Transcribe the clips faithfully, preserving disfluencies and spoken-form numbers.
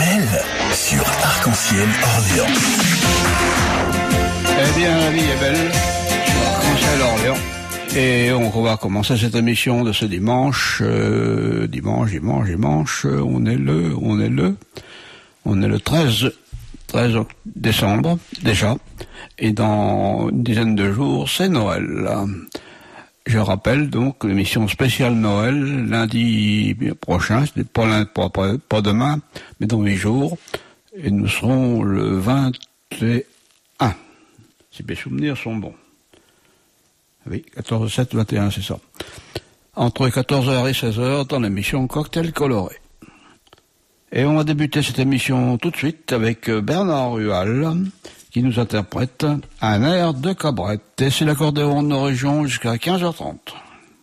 Armel sur Arc-en-Ciel Orléans. Eh bien, la vie est belle sur Arc-en-Ciel Orléans. Et on va commencer cette émission de ce dimanche, euh, dimanche, dimanche, dimanche, on est le, on est le, on est le treize décembre, déjà, et dans une dizaine de jours, c'est Noël. Je rappelle donc l'émission spéciale Noël, lundi prochain, c'est pas, lundi, pas, pas, pas demain, mais dans huit jours, et nous serons le vingt et un, si mes souvenirs sont bons. Oui, quatorze sept vingt et un, c'est ça. Entre quatorze heures et seize heures dans l'émission Cocktail Coloré. Et on va débuter cette émission tout de suite avec Bernard Rual, qui nous interprète un air de cabrette. Et c'est l'accordéon de nos régions jusqu'à quinze heures trente.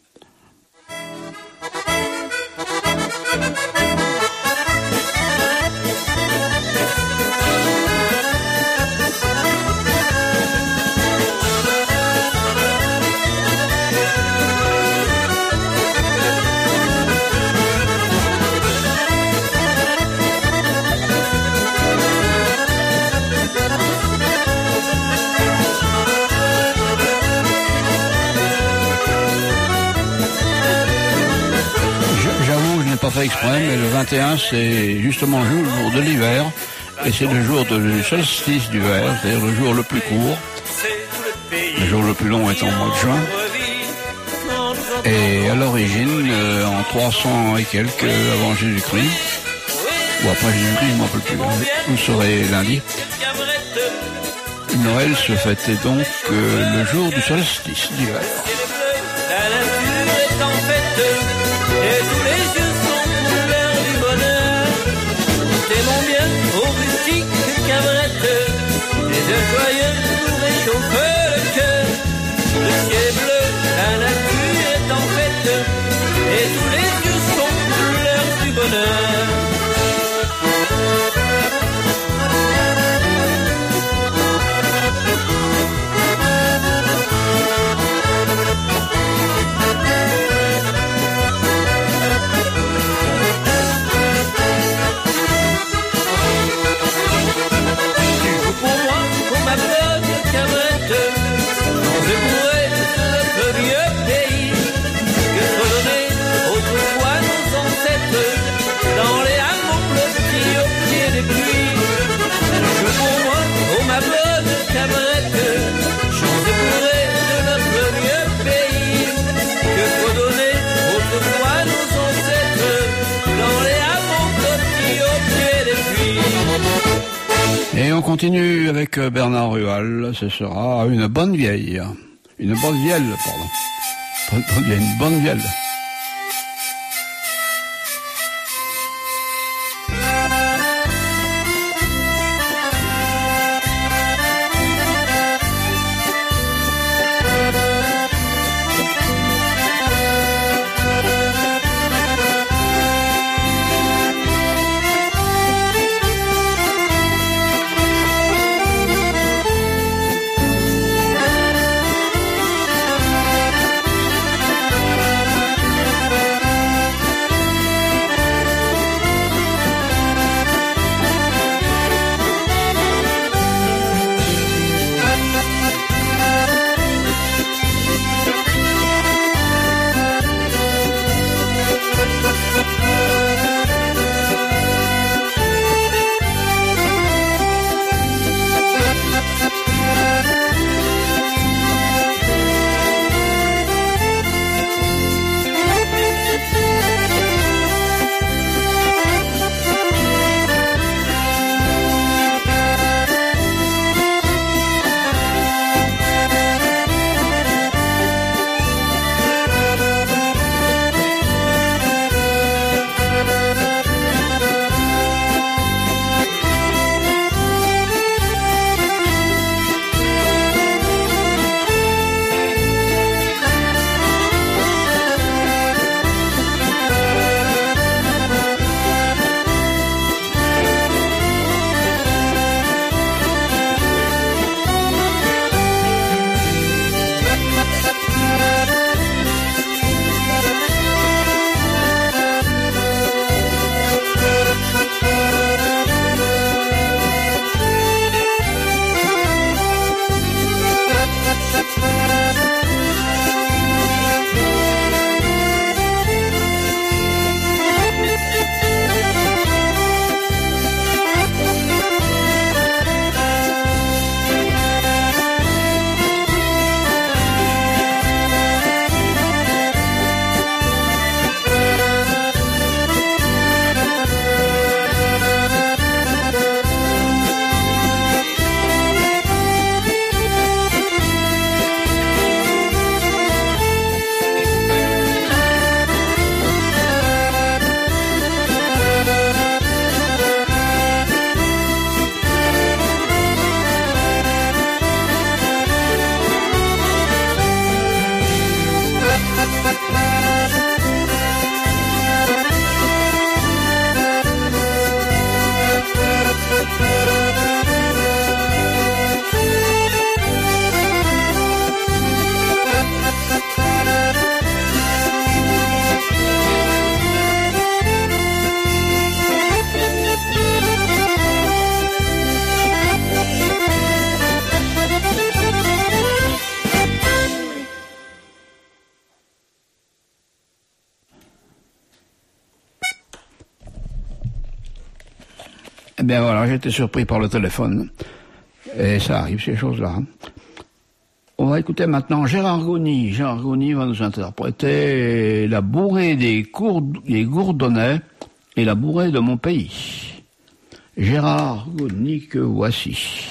Pas fait exprès, mais le vingt et un, c'est justement le jour de l'hiver, et c'est le jour du solstice d'hiver, c'est-à-dire le jour le plus court, le jour le plus long étant le mois de juin. Et à l'origine, euh, en trois cents et quelques avant Jésus-Christ, ou après Jésus-Christ, je ne m'en rappelle plus, vous saurez lundi, Noël se fêtait donc euh, le jour du solstice d'hiver. La nature est en fête, et tous les yeux mon bien aux rustiques cabrettes, et de joyeux nous réchauffent le cœur. Le ciel est bleu, la nature est en fête, et tous les yeux sont couleurs du bonheur. Et on continue avec Bernard Rual, ce sera une bonne vieille. Une bonne vieille, pardon. Bonne, bonne vieille, une bonne vieille. Thank Eh bien voilà, j'ai été surpris par le téléphone. Et ça arrive, ces choses-là. On va écouter maintenant Gérard Gauny. Gérard Gauny va nous interpréter La bourrée des, Courd- des Gourdonnais et La bourrée de mon pays. Gérard Gauny que voici.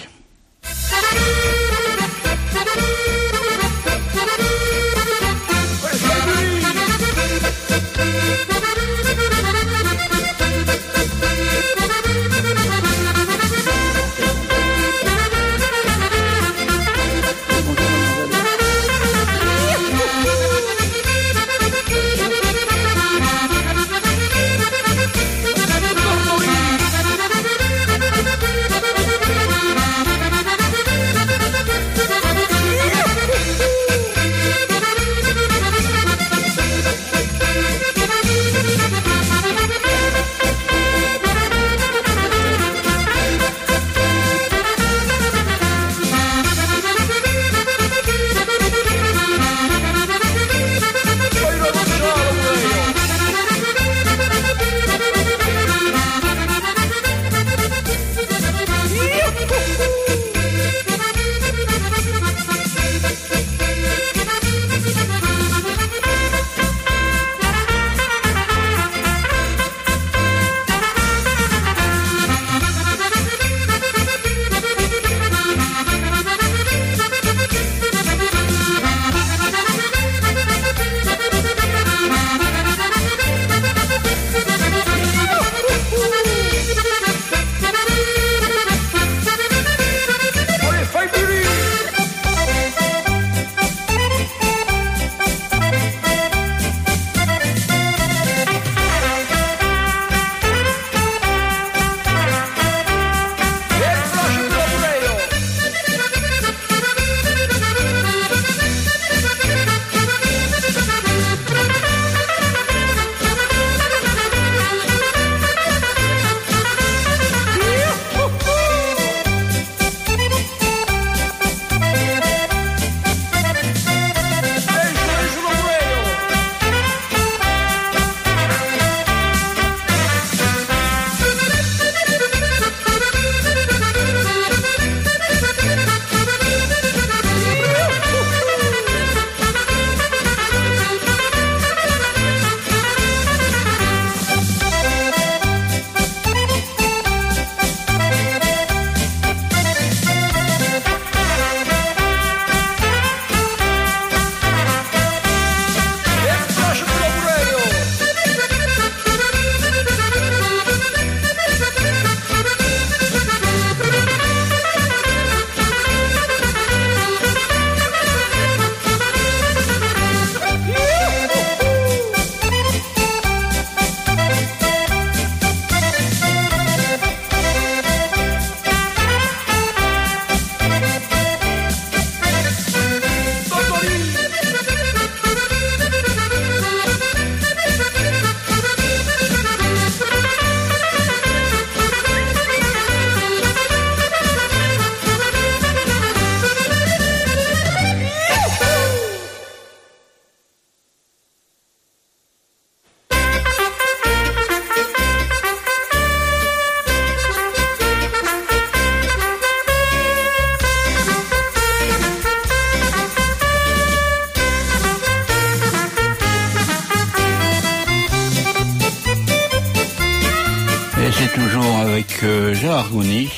avec euh, Gérard Gauny,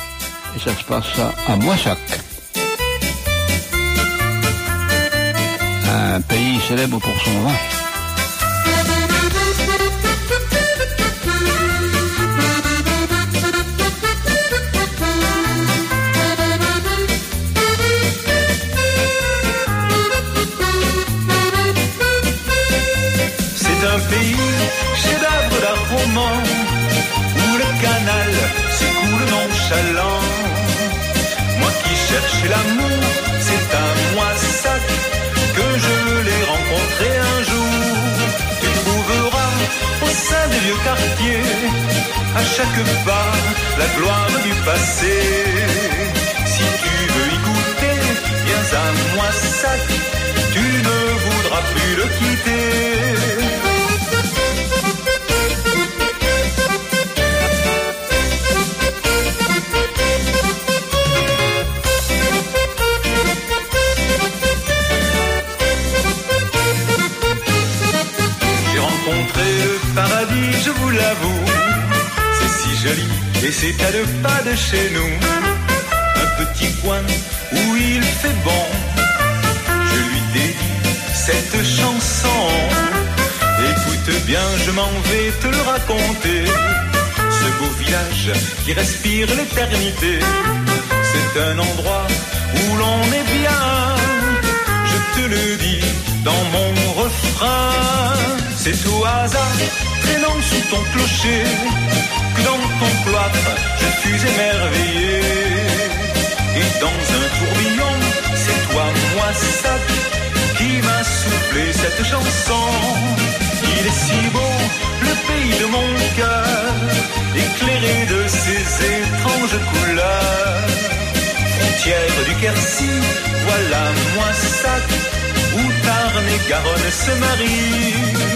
et ça se passe à, à Moissac, un pays célèbre pour son vin. C'est un pays chef-d'œuvre d'un roman où le canal s'écoule nonchalant. Moi qui cherchais l'amour, c'est à Moissac que je l'ai rencontré un jour. Tu trouveras au sein des vieux quartiers, à chaque pas, la gloire du passé. Si tu veux y goûter, viens à Moissac, tu ne voudras plus le quitter. rencontré le paradis, je vous l'avoue. C'est si joli et c'est à deux pas de chez nous. Un petit coin où il fait bon. Je lui dédie cette chanson. Écoute bien, je m'en vais te le raconter. Ce beau village qui respire l'éternité. C'est un endroit où l'on est bien. Je te le dis dans mon refrain. C'est au hasard, traînant sous ton clocher, que dans ton cloître je fus émerveillé. Et dans un tourbillon, c'est toi, moi, sac, qui m'a soufflé cette chanson. Il est si beau, le pays de mon cœur, éclairé de ses étranges couleurs. Frontière du Quercy, voilà moi, sac, où Tarn et Garonne se marient.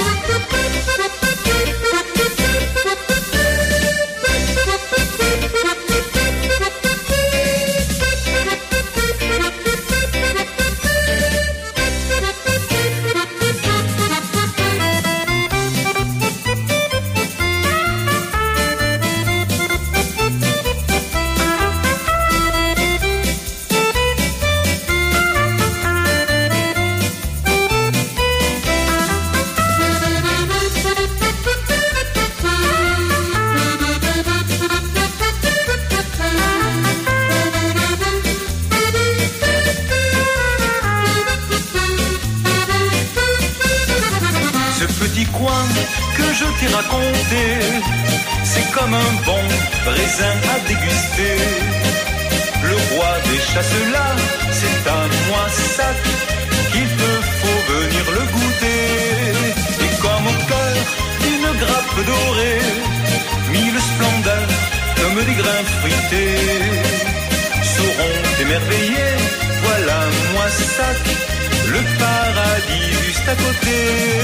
C'est comme un bon raisin à déguster. Le roi des chasses là, c'est à moi, sac, qu'il te faut venir le goûter. Et comme au cœur d'une grappe dorée, mille splendeurs comme des grains fruités sauront t'émerveiller. Voilà moi, sac, le paradis juste à côté.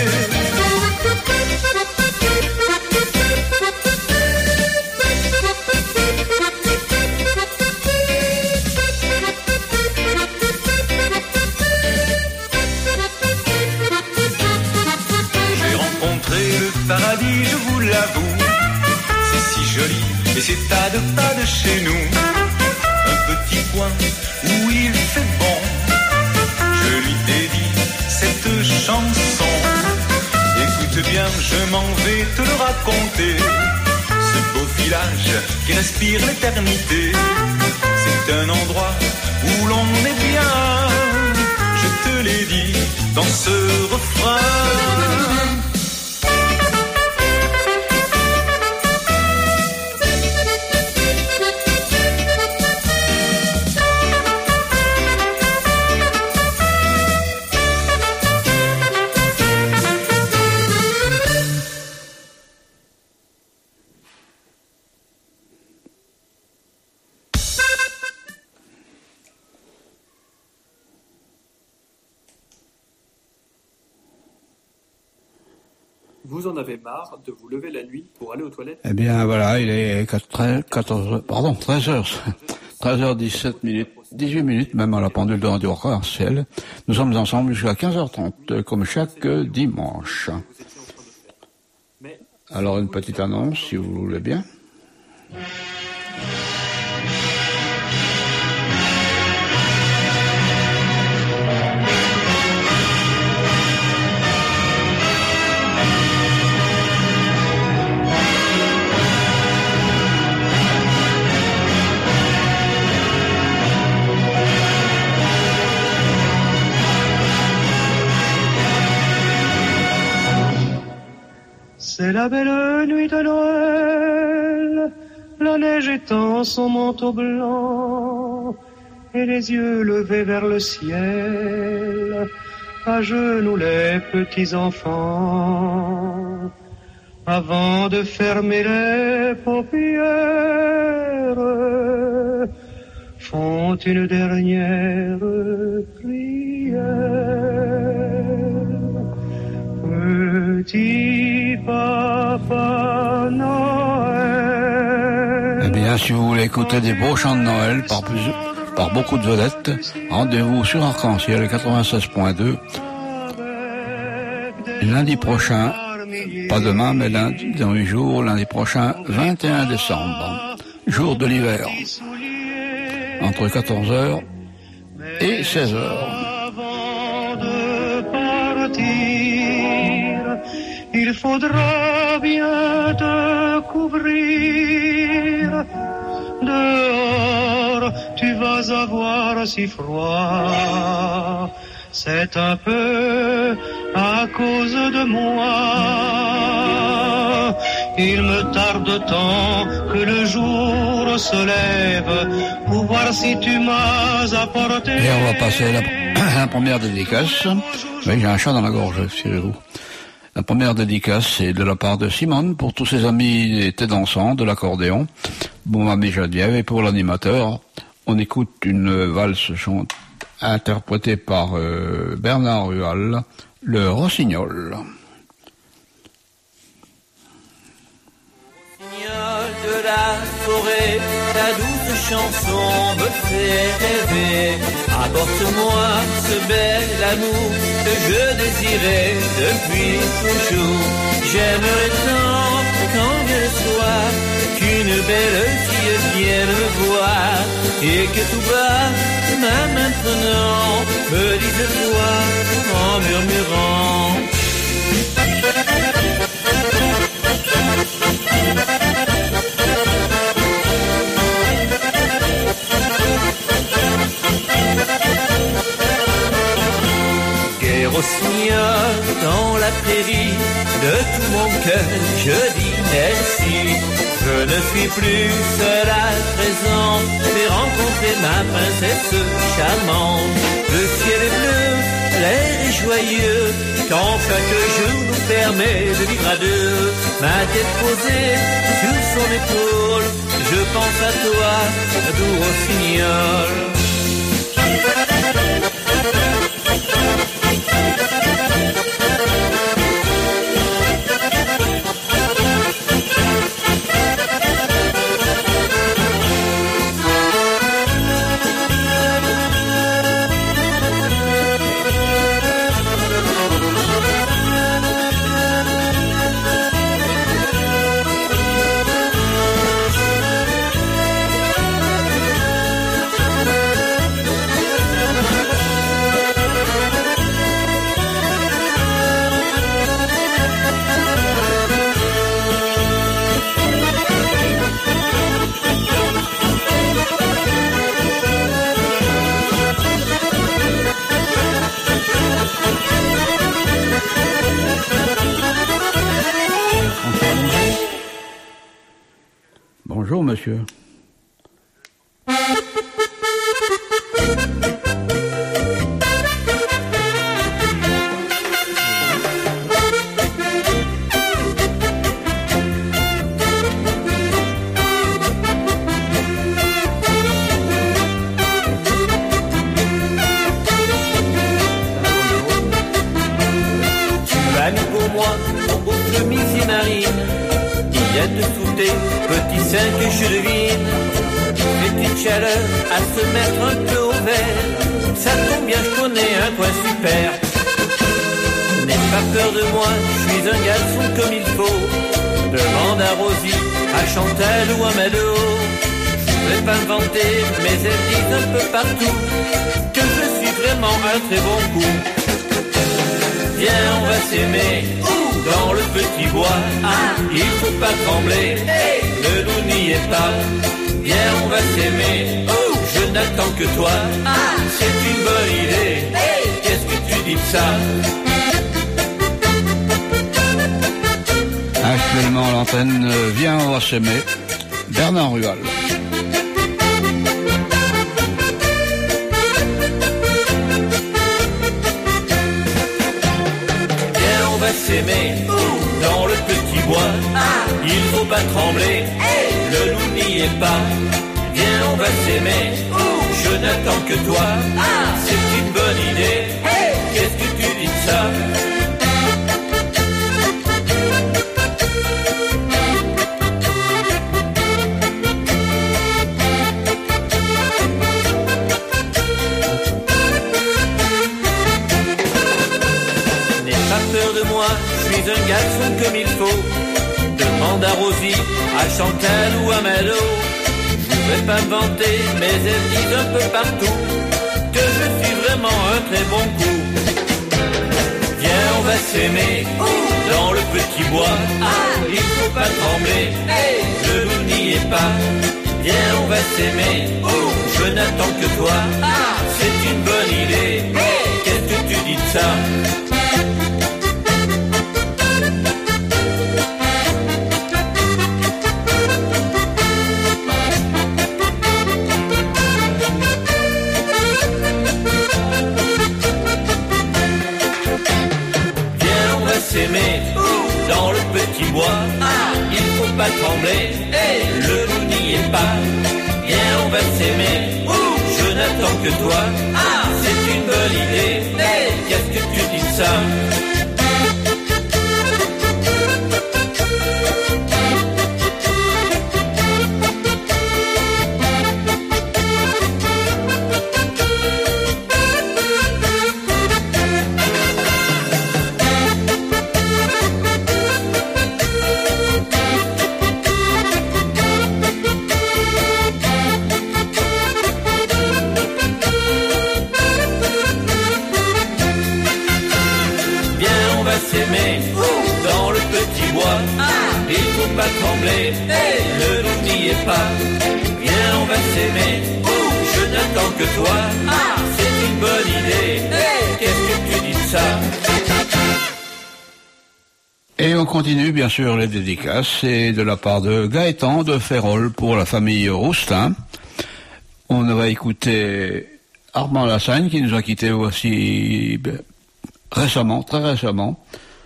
Paradis, je vous l'avoue, c'est si joli et c'est à deux pas de chez nous. Un petit coin où il fait bon. Je lui dédie cette chanson. Écoute bien, je m'en vais te le raconter. Ce beau village qui respire l'éternité. C'est un endroit où l'on est bien. Je te l'ai dit dans ce refrain. Vous en avez marre de vous lever la nuit pour aller aux toilettes? Eh bien voilà, il est quatorze, pardon, treize heures, treize heures dix-sept minutes, dix-huit minutes même à la pendule de Radio Arc-en-Ciel. Nous sommes ensemble jusqu'à quinze heures trente, comme chaque dimanche. Alors une petite annonce, si vous voulez bien. C'est la belle nuit de Noël, la neige étend son manteau blanc, et les yeux levés vers le ciel, à genoux les petits enfants, avant de fermer les paupières, font une dernière prière. Petit Papa Noël. Eh bien, si vous voulez écouter des beaux chants de Noël par, plus, par beaucoup de vedettes, rendez-vous sur Arc-en-Ciel quatre-vingt-seize point deux lundi prochain pas demain, mais lundi, dans huit jours, lundi prochain, vingt et un décembre, jour de l'hiver, entre quatorze heures et seize heures. Avant de partir, il faudra bien te couvrir. Dehors, tu vas avoir si froid. C'est un peu à cause de moi. Il me tarde tant que le jour se lève pour voir si tu m'as apporté. Et on va passer à la, la première dédicace. Oui, j'ai un chat dans la gorge, figurez-vous. La première dédicace, c'est de la part de Simone pour tous ses amis et têtes dansants de l'accordéon. Bon, ami Geneviève, et pour l'animateur, on écoute une valse chante interprétée par euh, Bernard Rual, le Rossignol. Rossignol de la forêt, ta douce chanson me fait rêver. Apporte-moi ce bel amour que je désirais depuis toujours. J'aimerais tant, quand vient le soir, qu'une belle fille vienne me voir et que tout bas, ma main prenant, me dise toi en murmurant. Gai rossignol dans la prairie, de tout mon cœur je dis merci. Je ne suis plus seul à présent, j'ai rencontré ma princesse charmante. Le ciel est bleu, l'air est joyeux, quand chaque jour nous permet de vivre à deux. Ma tête posée sur son épaule, je pense à toi, doux rossignol. Bonjour, monsieur. Tu as mis pour moi ton beau chemise marine. Il y a de sous tes petits seins que je devine. Une petite chaleur à se mettre un peu au vert. Ça tombe bien, je connais un coin super. N'aie pas peur de moi, je suis un garçon comme il faut. Demande à Rosie, à Chantal ou à Mado. Je vais pas me vanter, mais elles disent un peu partout que je suis vraiment un très bon coup. Viens, on va s'aimer, dans le petit bois. Ah, il faut pas trembler, hey, ne nous niez pas. Viens, on va s'aimer, oh, je n'attends que toi. Ah, c'est une bonne idée, hey, qu'est-ce que tu dis de ça? Actuellement à l'antenne, euh, Viens, on va s'aimer, Bernard Rual. S'aimer dans le petit bois, ah, il faut pas trembler, hey, ne nous niez pas. Viens, on va s'aimer, oh, je n'attends que toi. Ah, c'est une bonne idée, hey, qu'est-ce que tu dis de ça? Un garçon comme il faut. Demande à Rosie, à Chantal ou à Malo. Je vais pas me vanter, mais elles disent un peu partout que je suis vraiment un très bon coup. Viens, on va s'aimer dans le petit bois. Ah, il faut pas trembler, je vous n'y ai pas. Viens, on va s'aimer, je n'attends que toi. Ah, c'est une bonne idée, qu'est-ce que tu dis de ça? S'aimer dans le petit bois. Ah, il faut pas trembler, hey, le loup n'y est pas. Viens, on va s'aimer, je n'attends que toi. Ah, c'est une bonne idée, hey, qu'est-ce que tu dis de ça? Dans le petit bois, ah, il faut pas trembler, hey, le loup n'y est pas. Viens, on va s'aimer, je n'attends que toi. Ah, c'est une bonne idée, hey, qu'est-ce que tu dis de ça? Et on continue bien sûr les dédicaces, c'est de la part de Gaëtan de Férolles pour la famille Roustin. On va écouter Armand Lassagne qui nous a quittés aussi récemment, très récemment.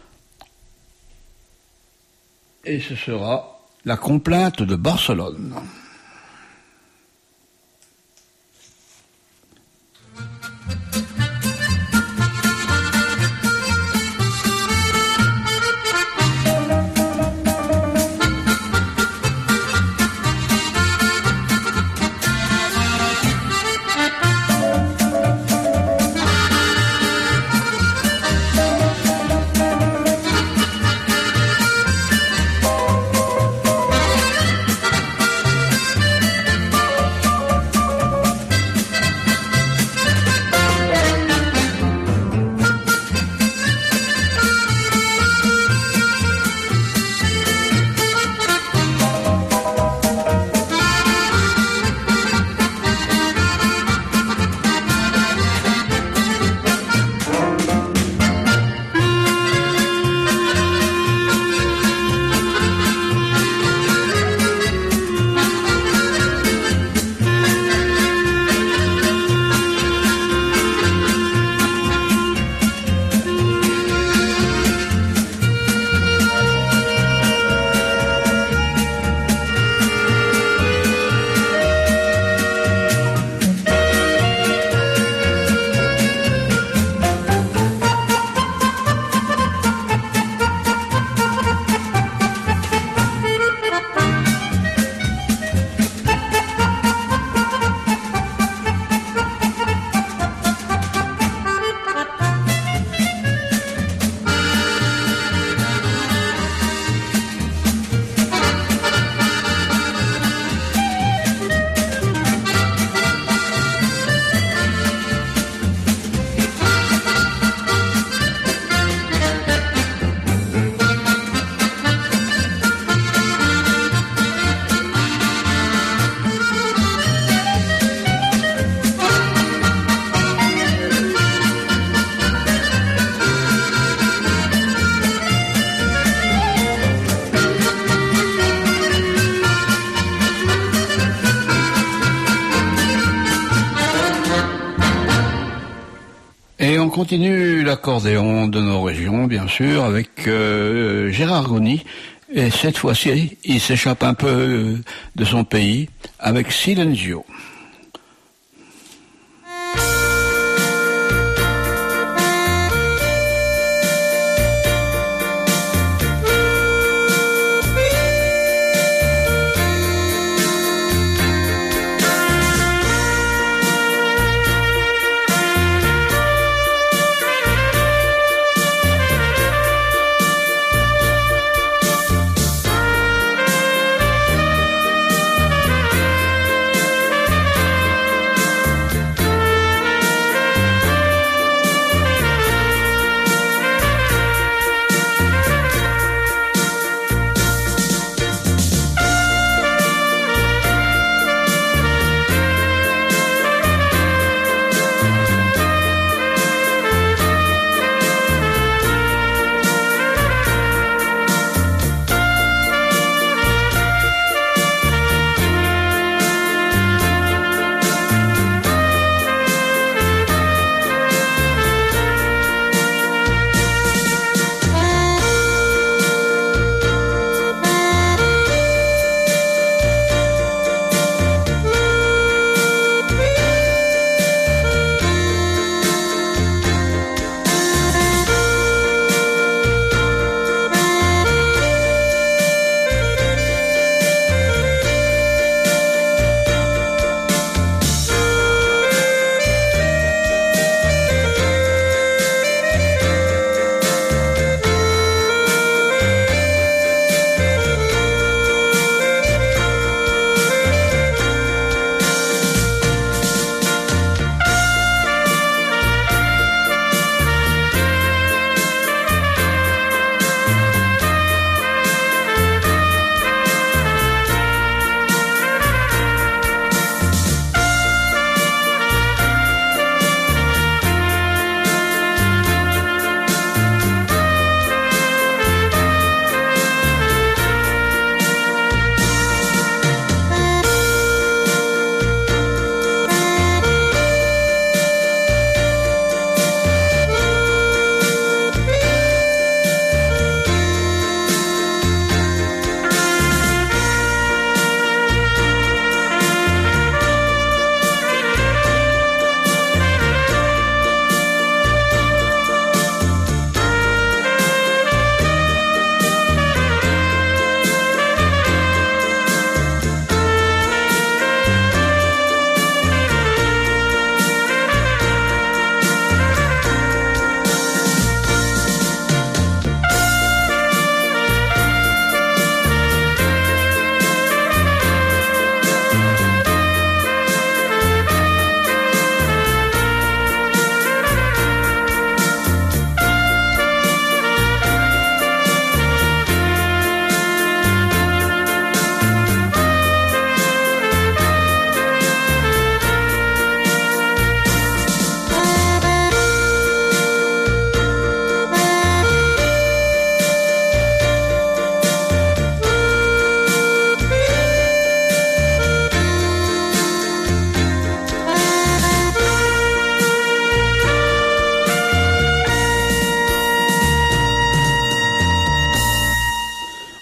Et ce sera la complainte de Barcelone. On continue l'accordéon de nos régions, bien sûr, avec euh, Gérard Goni. Et cette fois-ci, il s'échappe un peu de son pays avec Silenzio.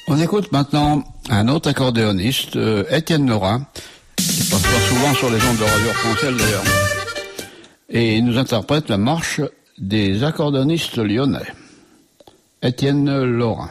On écoute maintenant un autre accordéoniste, euh, Étienne Laura, qui passe pas souvent sur les ondes de Radio Arc-en-Ciel d'ailleurs, et il nous interprète la marche des accordéonistes lyonnais. Étienne Laura.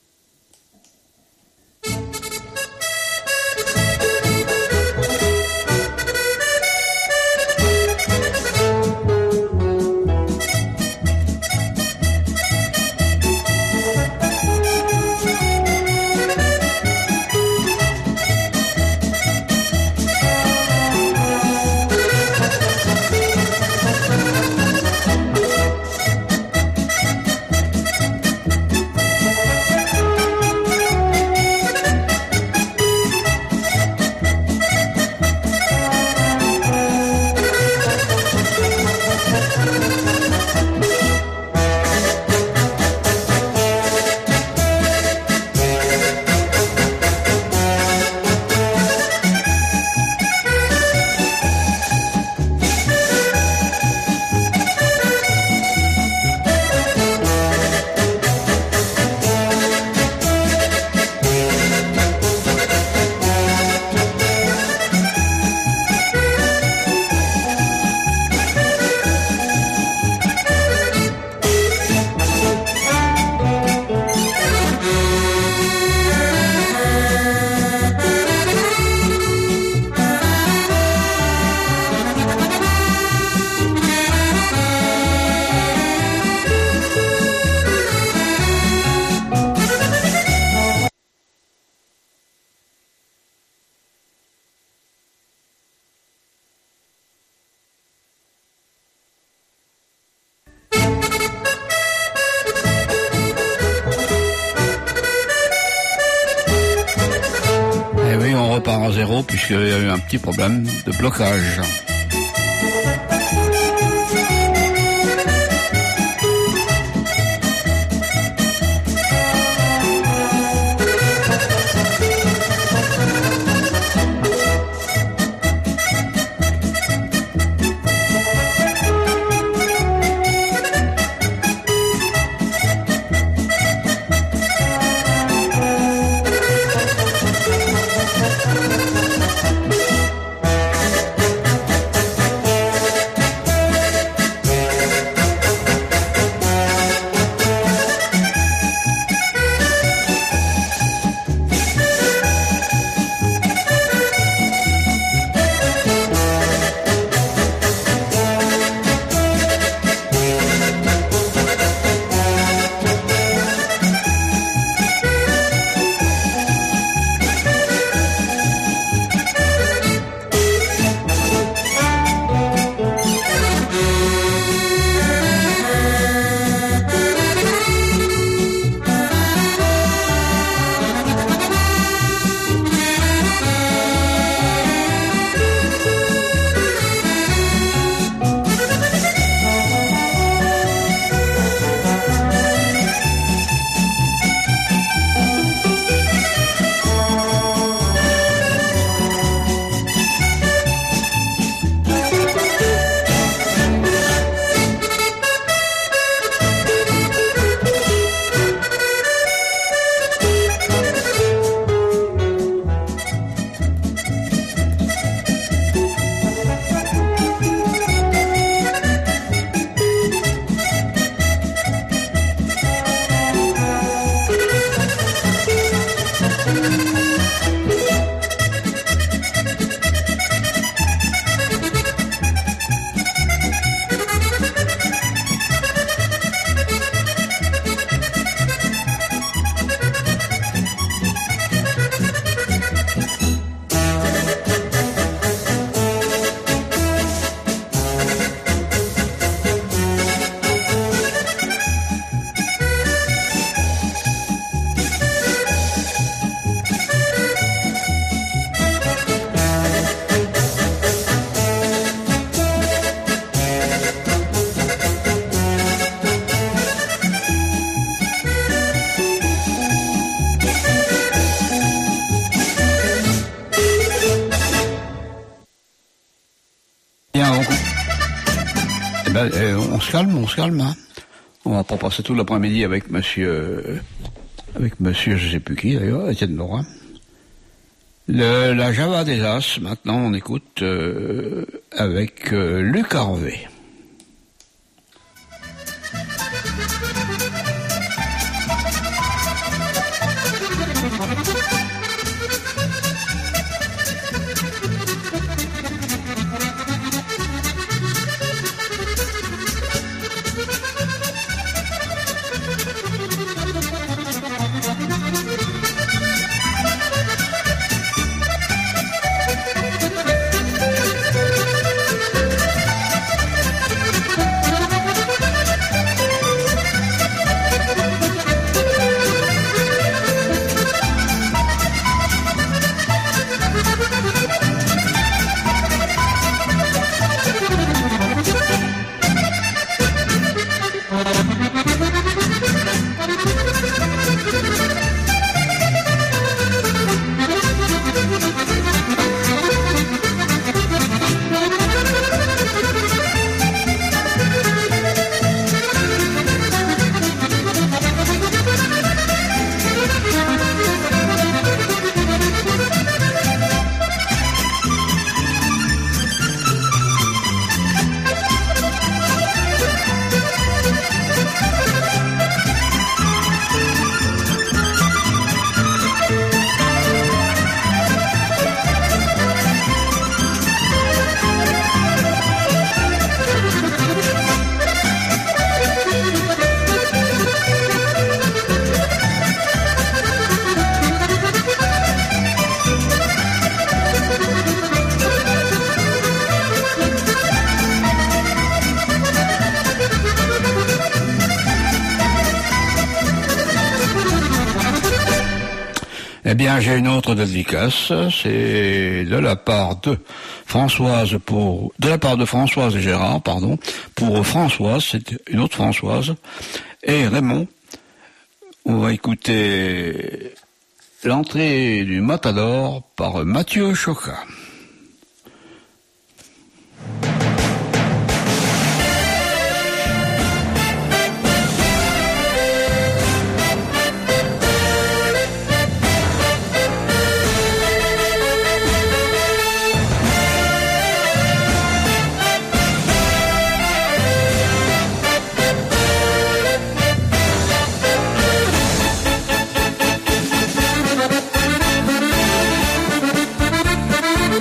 Puisqu'il y a eu un petit problème de blocage. Ben, euh, on se calme, on se calme. Hein. On va pas passer tout l'après-midi avec monsieur, euh, avec monsieur, je sais plus qui d'ailleurs, Étienne Morin. Le, la Java des As, maintenant on écoute euh, avec euh, Luc Harvey. Eh bien, j'ai une autre dédicace, c'est de la part de Françoise pour, de la part de Françoise et Gérard, pardon, pour Françoise, c'est une autre Françoise, et Raymond. On va écouter l'entrée du Matador par Mathieu Choca. Thank you.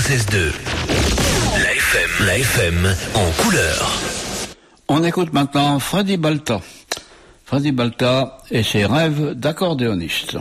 quatre-vingt-seize deux. La F M, la F M en couleur. On écoute maintenant Freddy Balta. Freddy Balta et ses rêves d'accordéoniste.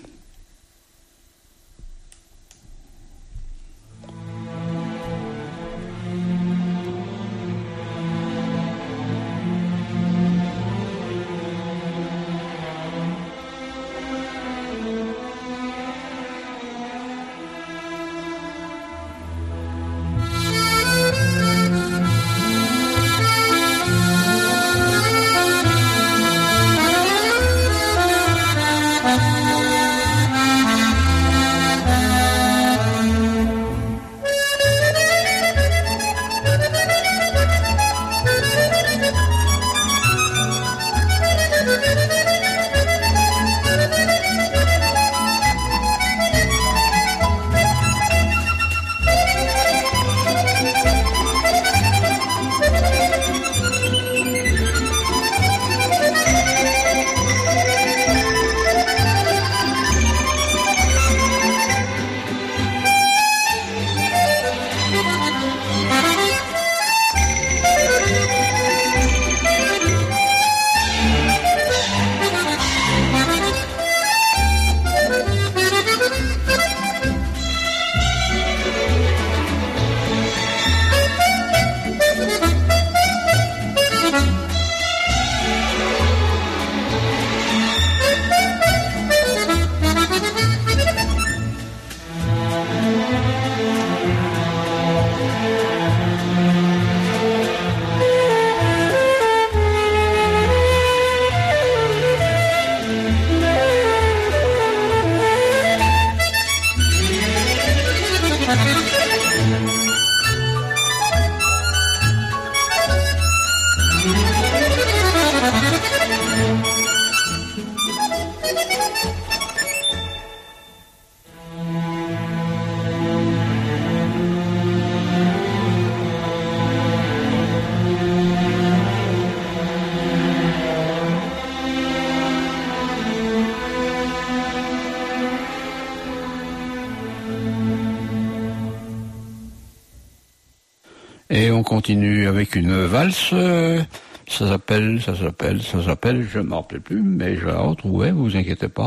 Et on continue avec une valse, euh, ça s'appelle, ça s'appelle, ça s'appelle, je ne m'en rappelle plus, mais je vais la retrouver, vous inquiétez pas.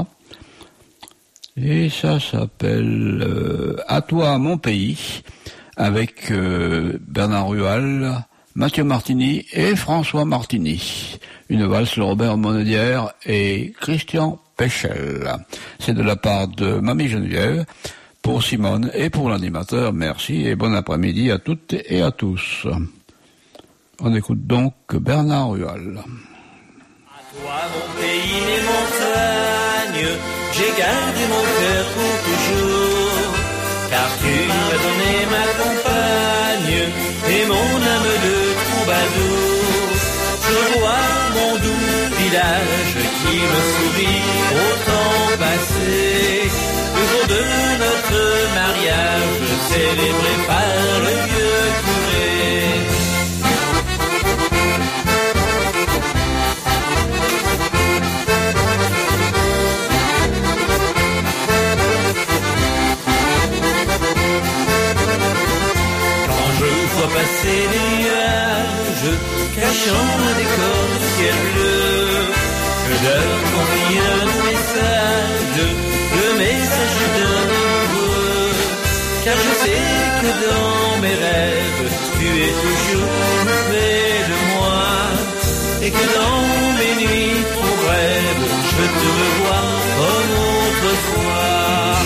Et ça s'appelle euh, À toi mon pays, avec euh, Bernard Rual, Mathieu Martini et François Martini. Une valse de Robert Monodière et Christian Péchel. C'est de la part de Mamie Geneviève. Pour Simone et pour l'animateur, merci et bon après-midi à toutes et à tous. On écoute donc Bernard Rual. À toi mon pays, mes montagnes, j'ai gardé mon cœur pour toujours, car tu m'as donné ma compagne et mon âme de troubadour. Je vois mon doux village qui me sourit au temps passé, le jour de notre mariage célébré par le vieux curé. Quand je vois passer les nuages cachant le décor du ciel bleu, je leur confie un message, le message d'un amoureux, car je sais que dans mes rêves tu es toujours près de moi, et que dans mes nuits trop brèves je te revois comme autrefois.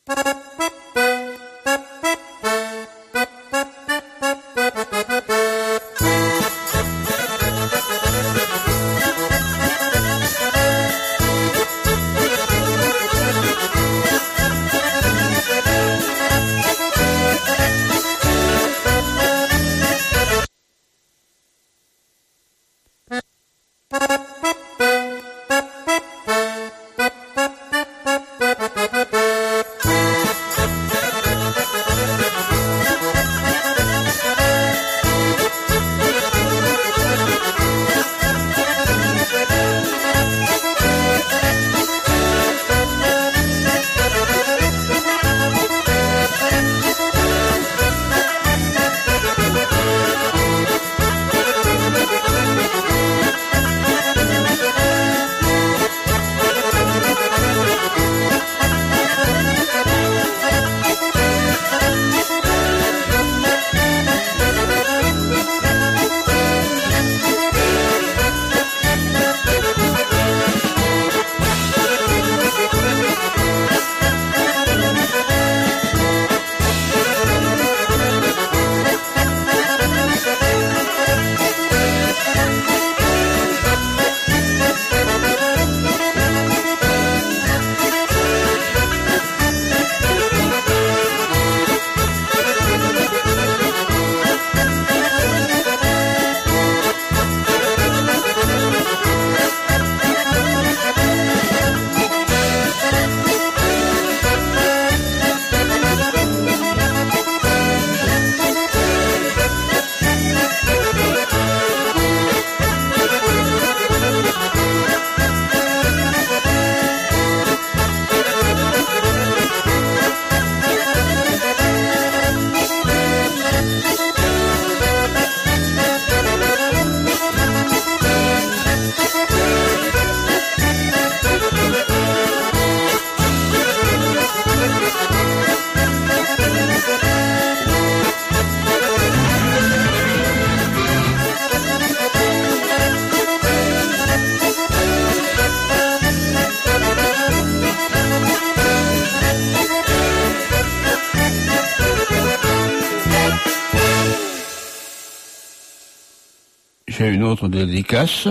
J'ai une autre dédicace.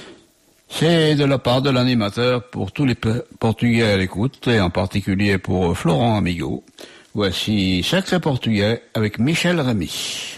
C'est de la part de l'animateur pour tous les Portugais à l'écoute, et en particulier pour Florent Amigo. Voici Sacré Portugais avec Michel Rémy.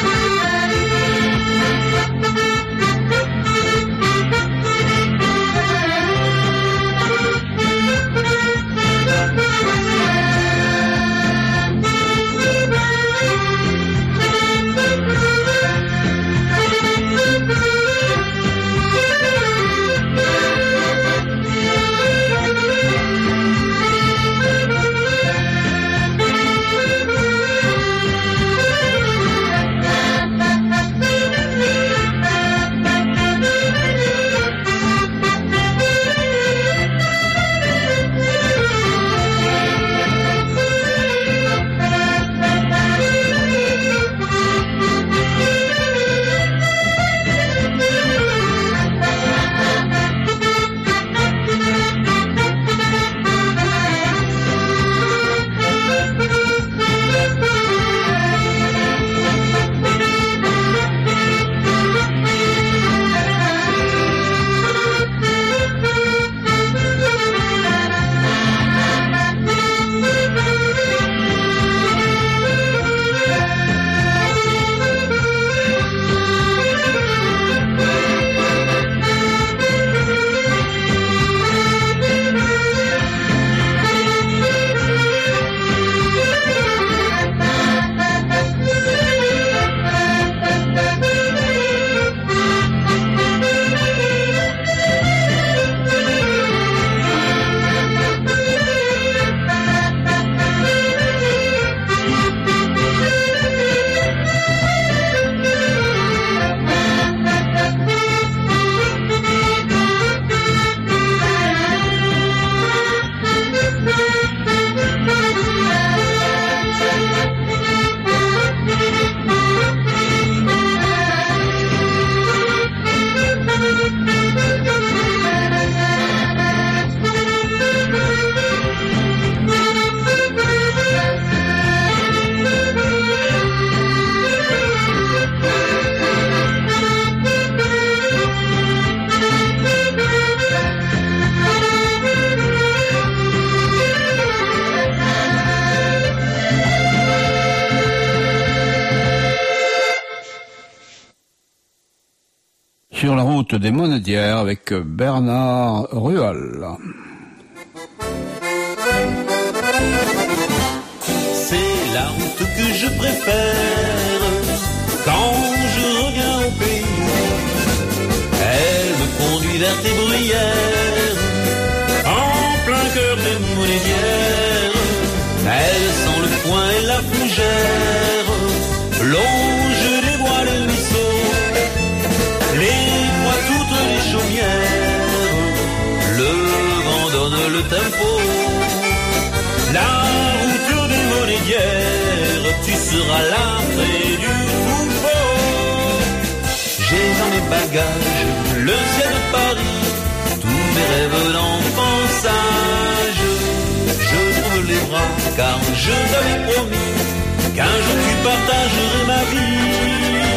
Thank you. Sur la route des Monadières avec Bernard Rual. C'est la route que je préfère quand je reviens au pays. Elle me conduit vers tes bruyères, en plein cœur des Monédières. Elle sent le foin et la fougère, longe des bois, les ruisseaux, les bois, toutes les chaumières. Le vent donne le tempo. La route des Monédières, tu seras là près du troupeau. J'ai dans mes bagages le ciel de Paris, tous mes rêves d'enfançage. Je trouve les bras car je t'avais promis qu'un jour tu partagerais ma vie.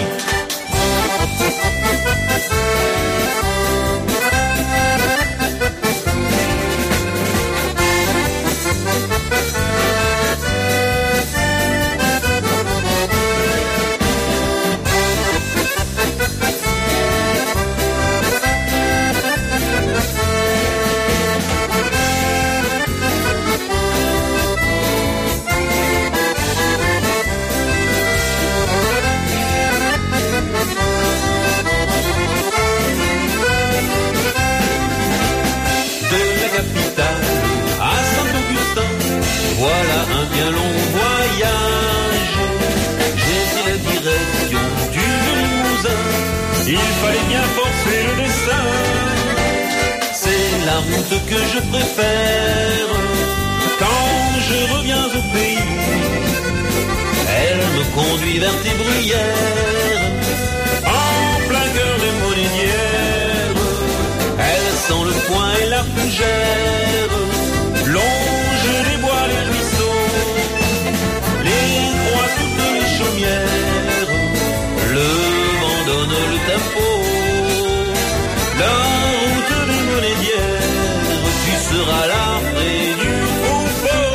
Voilà un bien long voyage. J'ai pris la direction du Limousin. Il fallait bien forcer le destin. C'est la route que je préfère quand je reviens au pays. Elle me conduit vers tes bruyères, en plein cœur des Monédières. Elle sent le foin et la fougère, longe les bois, les ruisseaux, les croix, toutes les chaumières. Le vent donne le tempo. La route des Monédières, tu seras là près du troupeau.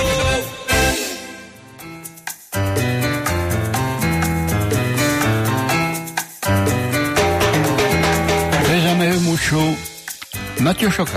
Désormais, Moucho, Mathieu Chocat.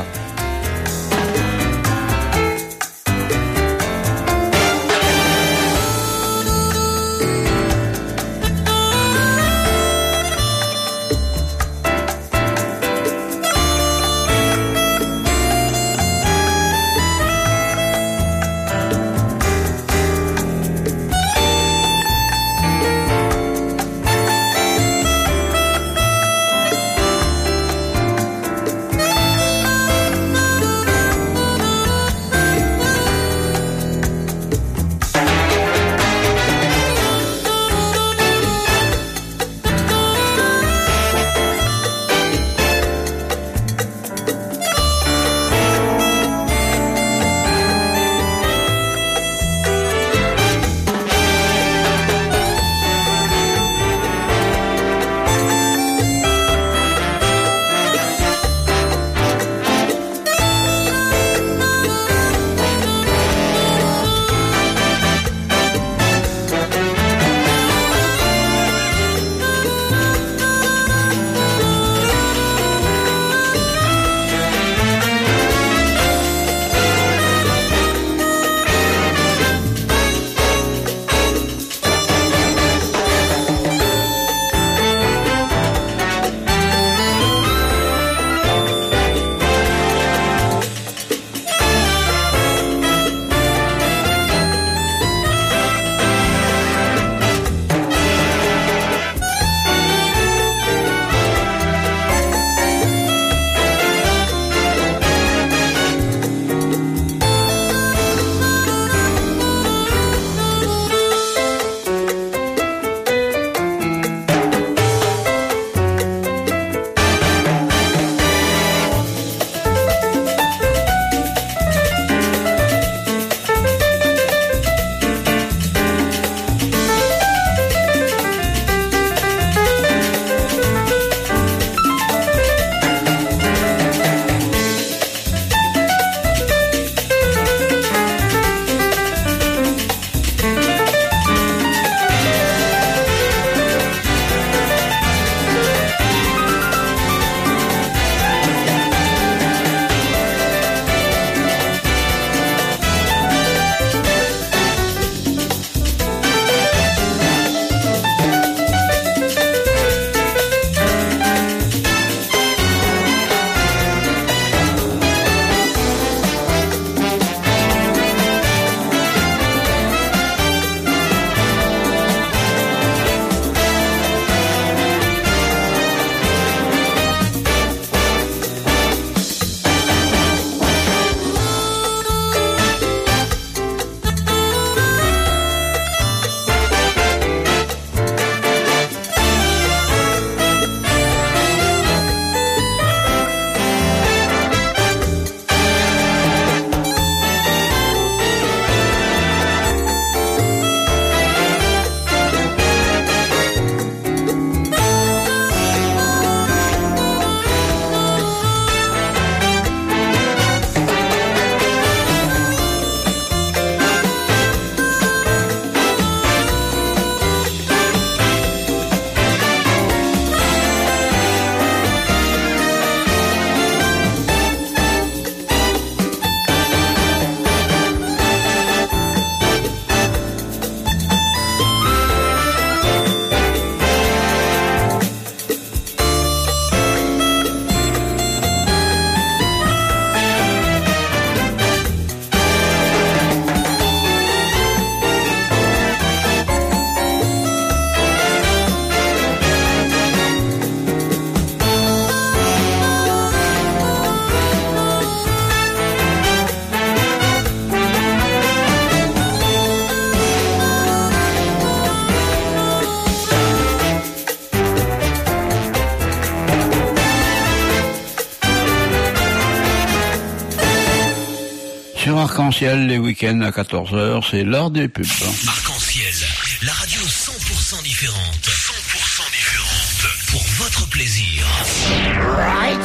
Arc-en-Ciel les week-ends à quatorze heures, c'est l'heure des pubs. Arc-en-Ciel, la radio cent pour cent différente. cent pour cent différente. Pour votre plaisir. Right.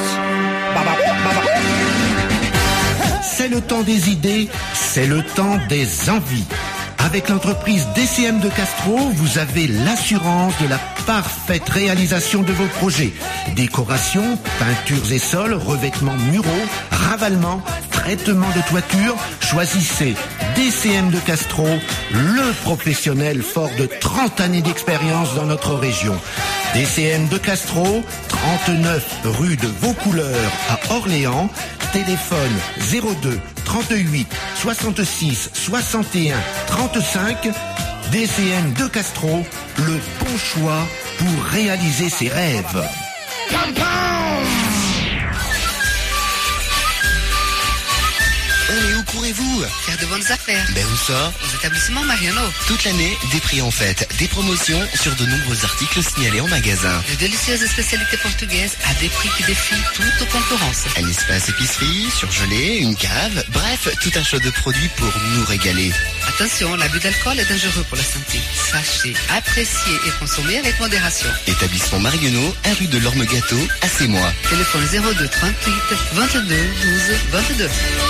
C'est le temps des idées, c'est le temps des envies. Avec l'entreprise D C M de Castro, vous avez l'assurance de la parfaite réalisation de vos projets. Décoration, peintures et sols, revêtements muraux, ravalement, traitement de toiture. Choisissez D C M de Castro, le professionnel fort de trente années d'expérience dans notre région. D C M de Castro, trente-neuf rue de Vaucouleurs à Orléans. Téléphone zéro deux trente-huit soixante-six soixante et un trente-cinq. D C M de Castro, le bon choix pour réaliser ses rêves. Et où courez-vous? Faire de bonnes affaires. Ben où ça? Aux établissements Mariano. Toute l'année, des prix en fête, des promotions sur de nombreux articles signalés en magasin. De délicieuses spécialités portugaises à des prix qui défient toute concurrence. Un espace épicerie, surgelé, une cave, bref, tout un choix de produits pour nous régaler. Attention, l'abus d'alcool est dangereux pour la santé. Sachez, apprécier et consommer avec modération. Établissement Marionneau, un rue de l'Orme Gâteau, à Sémois. Téléphone zéro deux trente-huit vingt-deux douze vingt-deux.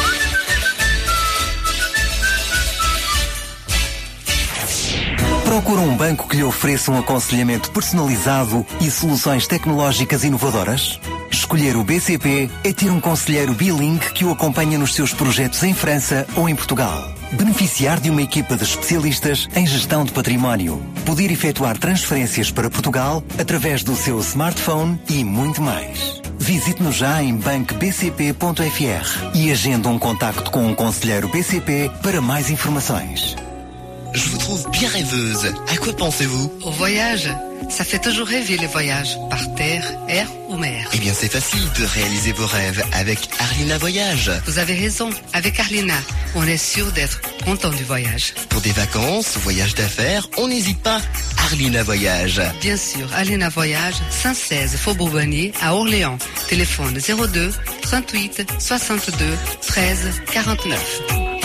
Procura um banco que lhe ofereça um aconselhamento personalizado e soluções tecnológicas inovadoras? Escolher o B C P é ter um conselheiro bilingue que o acompanha nos seus projetos em França ou em Portugal. Beneficiar de uma equipa de especialistas em gestão de património. Poder efetuar transferências para Portugal através do seu smartphone e muito mais. Visite-nos já em banco b c p ponto f r e agende um contacto com um conselheiro B C P para mais informações. Je vous trouve bien rêveuse. À quoi pensez-vous? Au voyage. Ça fait toujours rêver les voyages, par terre, air ou mer. Eh bien, c'est facile de réaliser vos rêves avec Arlina Voyage. Vous avez raison. Avec Arlina, on est sûr d'être content du voyage. Pour des vacances, voyages d'affaires, on n'hésite pas. Arlina Voyage. Bien sûr, Arlina Voyage, cent seize Faubourg Bonnier à Orléans. Téléphone zéro deux trente-huit soixante-deux treize quarante-neuf.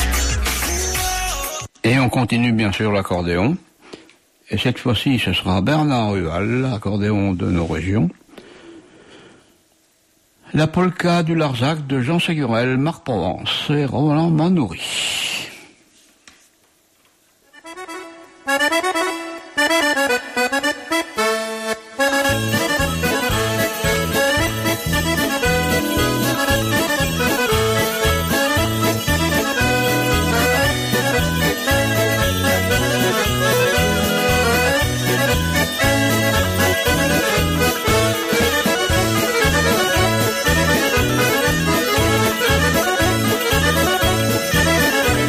Et on continue bien sûr l'accordéon. Et cette fois-ci, ce sera Bernard Rual, accordéon de nos régions. La polka du Larzac de Jean Ségurel, Marc Provence et Roland Manoury. Thank you.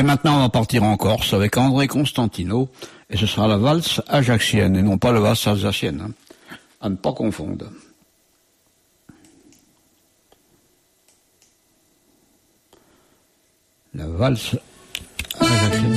Et maintenant, on va partir en Corse avec André Constantino, et ce sera la valse ajaxienne, et non pas la valse alsacienne, hein, à ne pas confondre. La valse ajaxienne.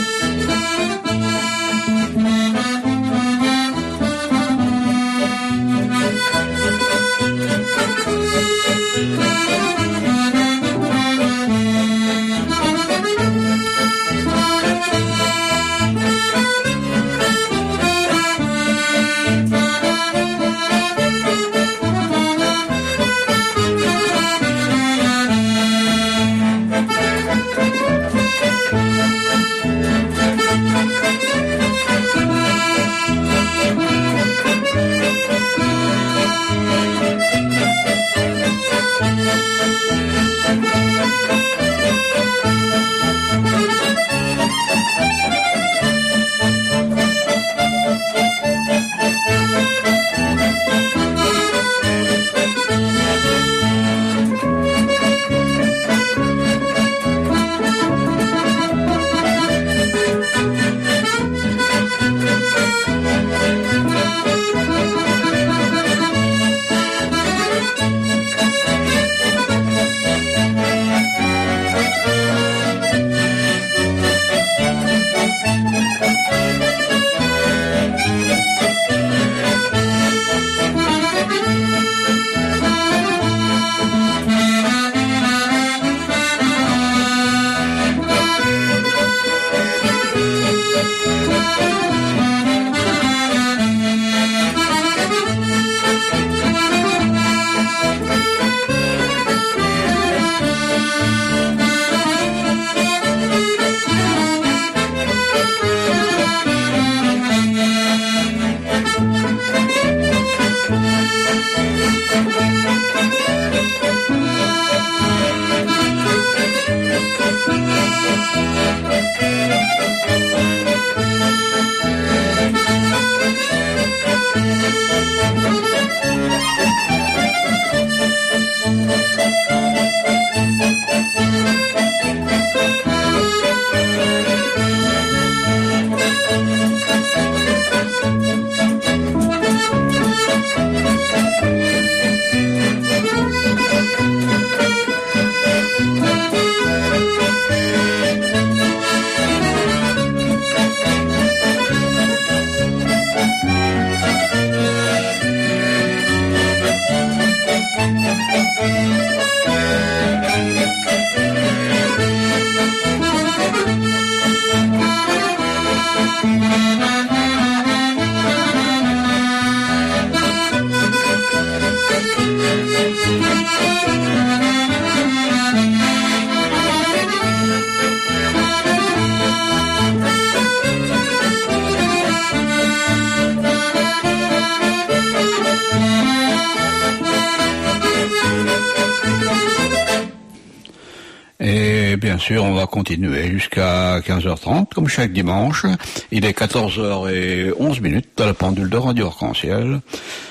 Bien sûr, on va continuer jusqu'à quinze heures trente, comme chaque dimanche. Il est quatorze heures onze minutes à la pendule de Radio Arc-en-Ciel.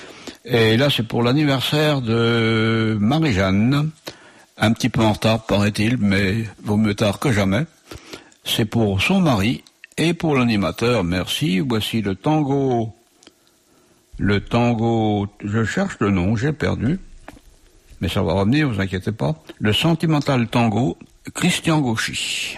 Et là, c'est pour l'anniversaire de Marie-Jeanne. Un petit peu en retard, paraît-il, mais vaut mieux tard que jamais. C'est pour son mari et pour l'animateur. Merci. Voici le tango. Le tango, je cherche le nom, j'ai perdu. Mais ça va revenir, vous inquiétez pas. Le sentimental tango, Christian Gauchy.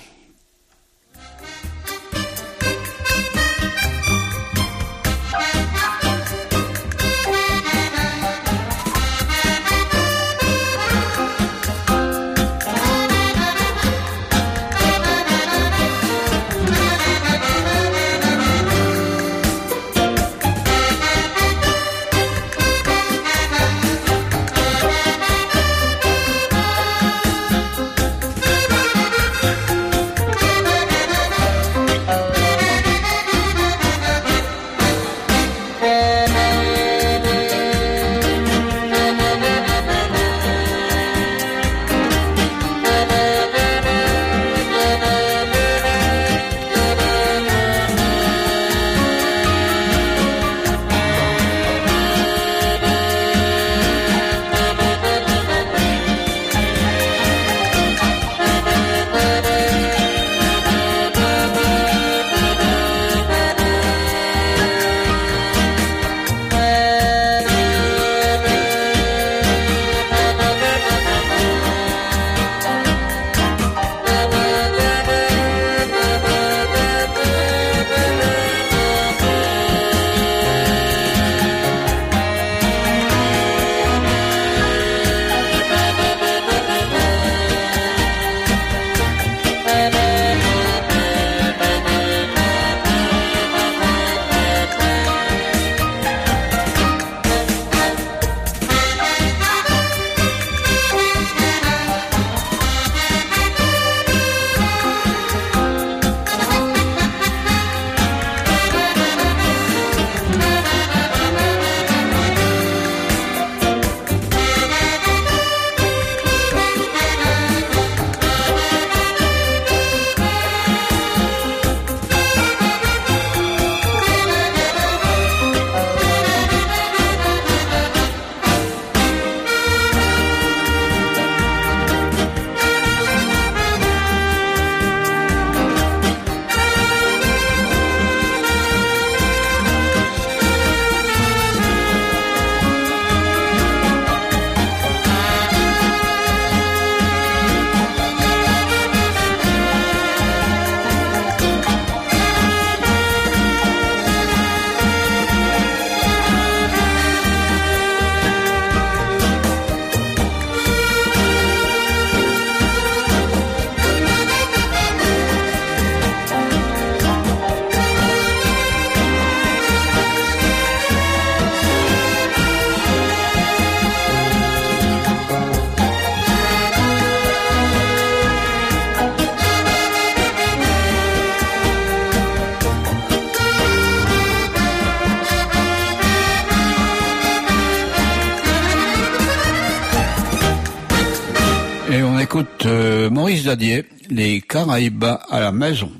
écoute euh, Maurice Dadier, les Caraïbes à la maison.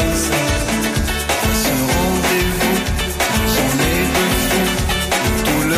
Ce rendez-vous, j'en ai de fou. Tout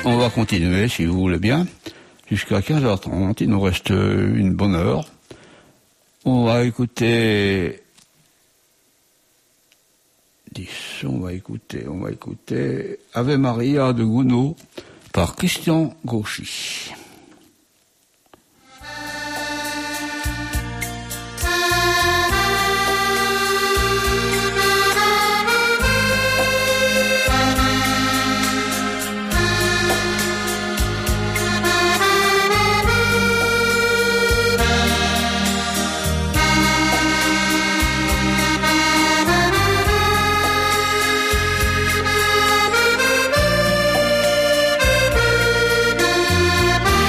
on va continuer, si vous voulez bien, jusqu'à quinze heures trente. Il nous reste une bonne heure. On va écouter... dix, on va écouter, on va écouter Ave Maria de Gounod par Christian Gauchy. Thank you.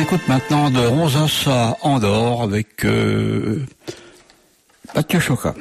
écoute maintenant de Rosas à Andorre avec euh, Mathieu Choca.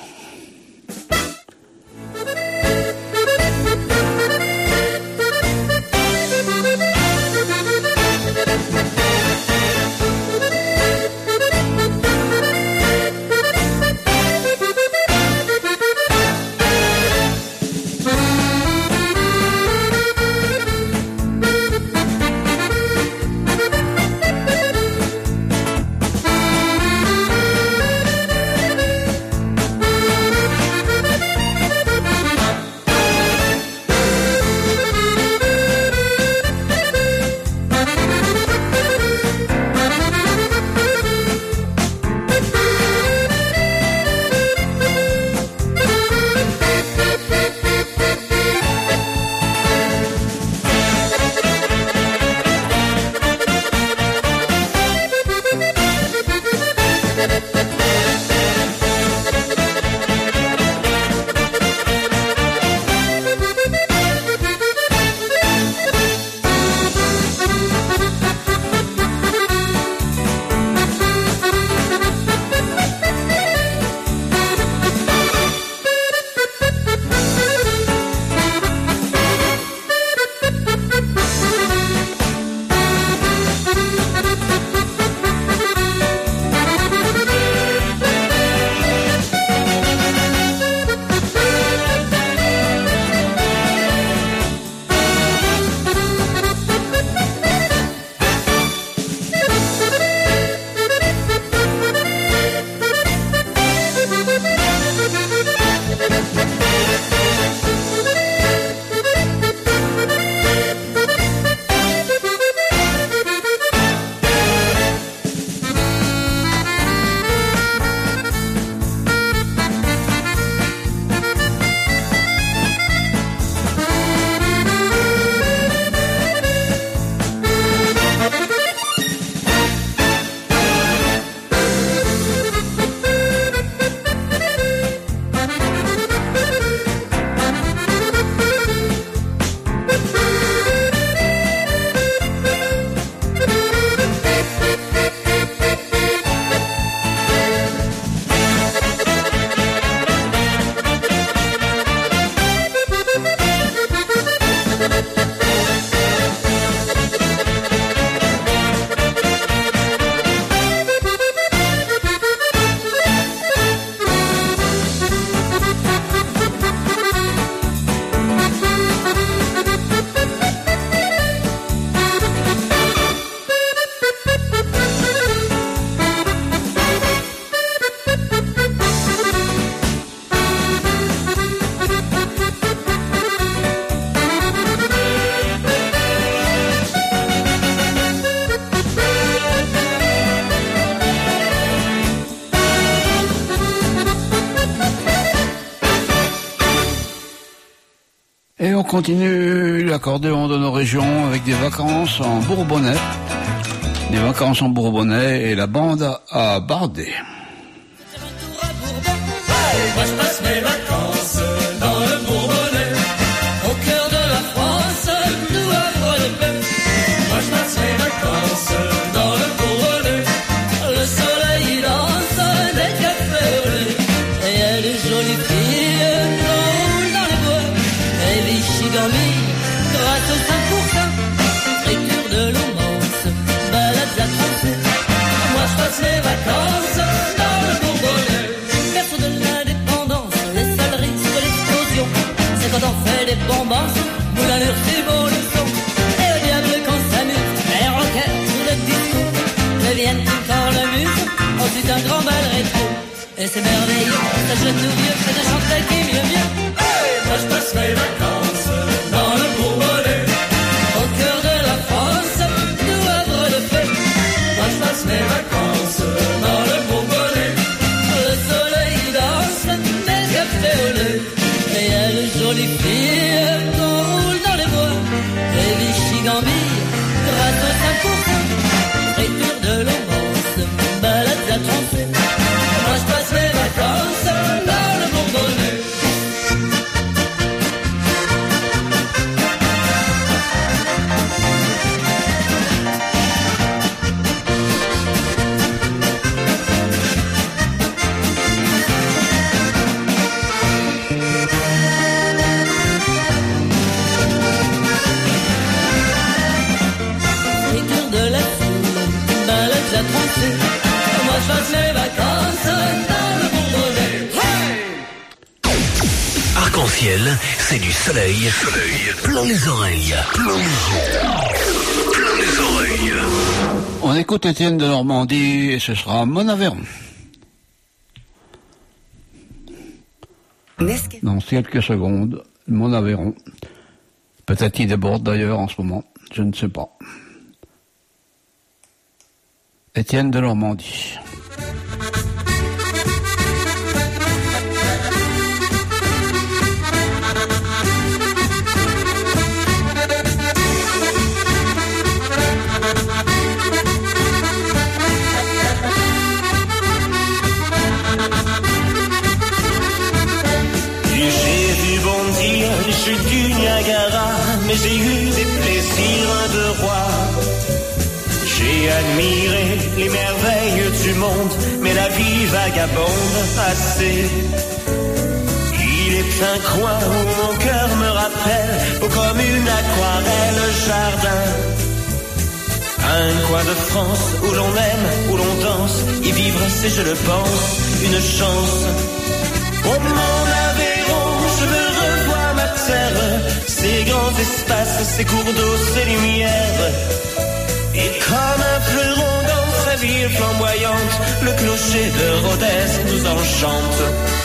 Et on continue l'accordéon de nos régions avec des vacances en Bourbonnais. Des vacances en Bourbonnais et la bande à Bardet. Moi je passe mes vacances dans le Bourbonnais, au cœur de la France, nous Havre de paix. Moi je passe mes vacances dans le Bourbonnais, le soleil danse, des cafés au lait, et il y a des jolies filles drôles dans les bois, et Vichy-Gambie, grâce au cinq pour cent, friture de l'Omance, balades à trente. Moi je passe mes vacances dans le Bourbonnais. Quand on fait des bonbons, moulin l'heure c'est beau le son. Et au diable qu'on s'amuse, les rockers sous le disco deviennent tout le temps la muse, ensuite un grand bal rétro. Et c'est merveilleux, ça jeune tout vieux, c'est de chanter qui mieux mieux. Hey, moi je passe mes vacances dans le Bourbonnais, au cœur de la France, nous Havre de paix. Moi je passe mes vacances dans le Bourbonnais, le soleil danse, mes cafés au lait. Et il y a de jolies filles qu'on roule dans les bois, et Vichy-Gambie, grâce au cinq pour cent, friture de l'Omance, balades à trente. Moi je passe mes vacances dans le Bourbonnais. ciel, c'est du soleil, soleil, plein les oreilles, plein les oreilles, plein les oreilles. On écoute Étienne de Normandie et ce sera Mon Aveyron. Dans quelques secondes, Mon Aveyron. Peut-être qu'il déborde d'ailleurs en ce moment, je ne sais pas. Étienne de Normandie. Du Niagara, mais j'ai eu des plaisirs de roi. J'ai admiré les merveilles du monde, mais la vie vagabonde assez. Il est un coin où mon cœur me rappelle, beau comme une aquarelle jardin. Un coin de France où l'on aime, où l'on danse, y vivre c'est, je le pense, une chance. Oh mon Aveyron, je veux revoir ma terre, ces grands espaces, ces cours d'eau, ces lumières. Et comme un fleuron dans sa ville flamboyante, le clocher de Rodez nous enchante.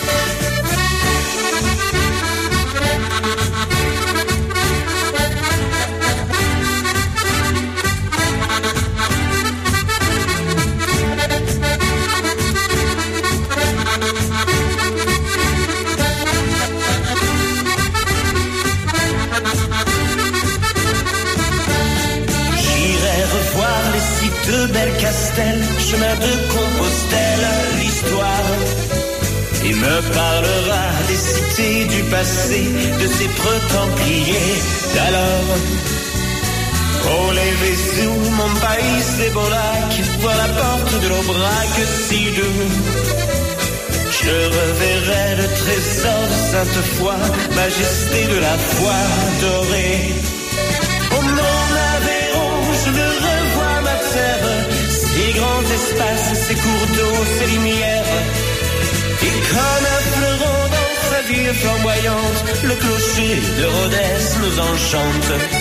De Belcastel, chemin de Compostelle, l'histoire. Et me parlera des cités du passé, de ces preux templiers d'alors. Oh les Vézous, mon pays, ces beaux lacs, voir la porte de l'Aubrac si doux. Je reverrai le trésor de Sainte-Foy, majesté de la foi dorée. Oh mon Aveyron, je veux revoir ma terre, ces grands espaces, ces cours d'eau, ces lumières. Et comme un fleuron dans sa ville flamboyante, le clocher de Rodez nous enchante.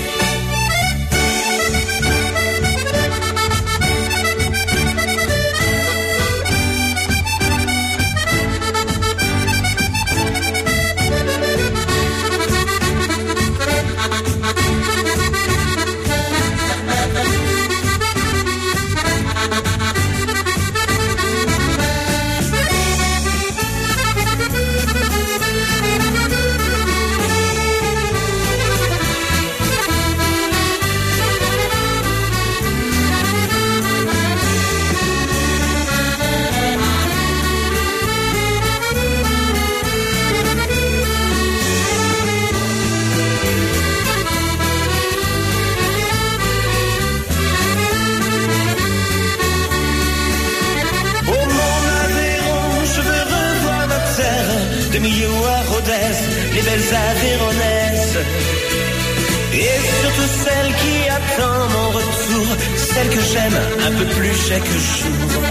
Les belles Aveyronnaises, et surtout celle qui attend mon retour, celle que j'aime un peu plus chaque jour.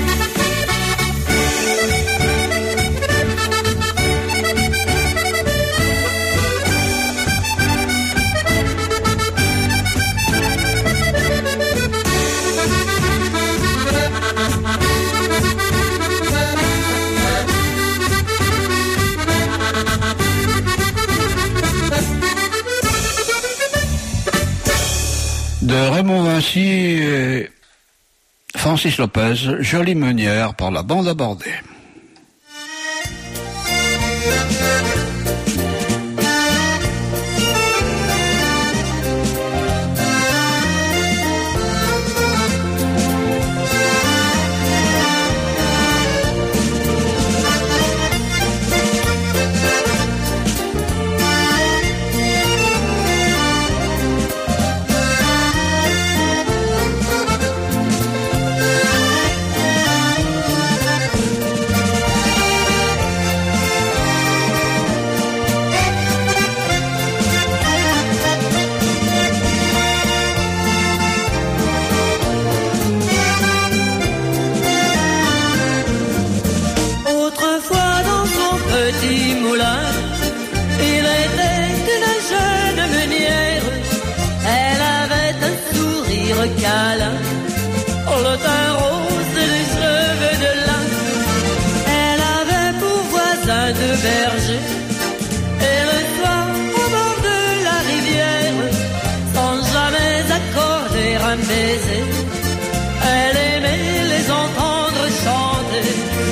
De Raymond Vinci et Francis Lopez, Jolie Meunière par la bande abordée. câlins, le teint rose et les cheveux de lin. Elle avait pour voisin deux bergers, et le soir au bord de la rivière, sans jamais accorder un baiser, elle aimait les entendre chanter.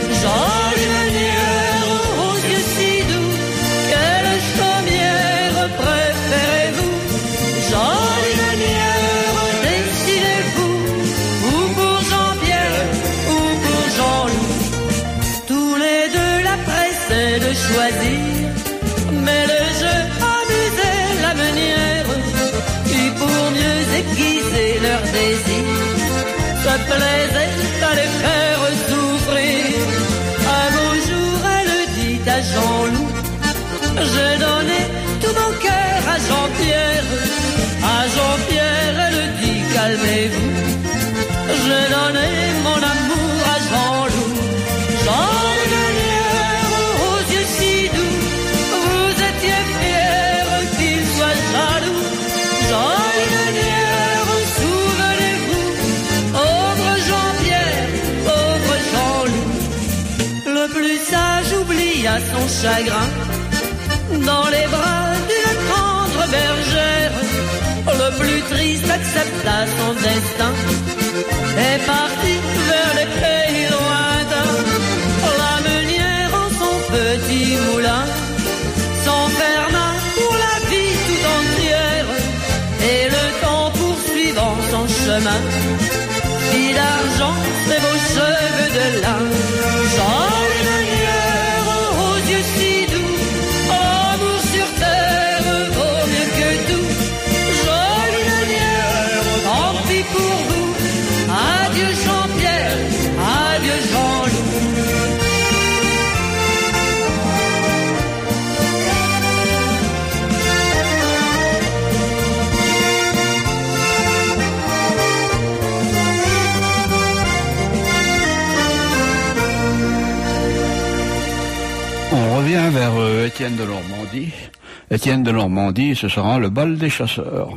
Jolie manière aux yeux si doux, quelle chaumière préférez-vous? Jolie manière, décidez-vous, ou pour Jean-Pierre ou pour Jean-Loup. Tous les deux la pressaient de choisir, mais le jeu amusait la meunière, qui pour mieux aiguiser leur désir se plaisait à les faire souffrir. Un beau jour elle dit à Jean-Loup, j'ai donné tout mon cœur à Jean-Pierre. À Jean-Pierre elle dit, calmez-vous, j'ai donné mon amour à Jean-Loup. Jolie manière aux yeux si doux, vous étiez fier qu'il soit jaloux. Jolie manière, souvenez-vous, pauvre Jean-Pierre, pauvre Jean-Loup. Le plus sage oublia son chagrin dans les bras d'une tendre bergère. Le plus triste accepta son destin et partit vers les pays lointains. La meunière en son petit moulin s'enferma pour la vie tout entière, et le temps poursuivant son chemin fit d'argent ses beaux cheveux de lin. Jolie manière aux yeux si doux, amour sur terre vaut mieux que tout. Jolie manière, tant pis pour vous, adieu Jean-Pierre, adieu Jean-Loup. On revient vers euh, Étienne de Normandie. Étienne de Normandie, ce sera le bal des chasseurs.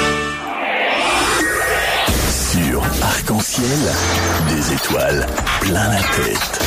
Sur Arc-en-Ciel, des étoiles plein la tête.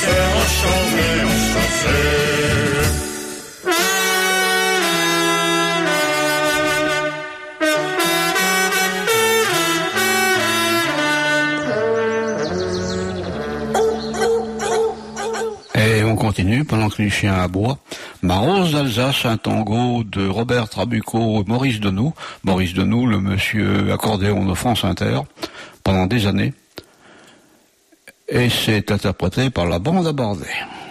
dansait, on chantait, on chassait. Et on continue pendant que les chiens aboient. Ma Rose d'Alsace, un tango de Robert Trabucco et Maurice Denou. Maurice Denou, le monsieur accordéon de France Inter, pendant des années. Et c'est interprété par la bande à Bardet.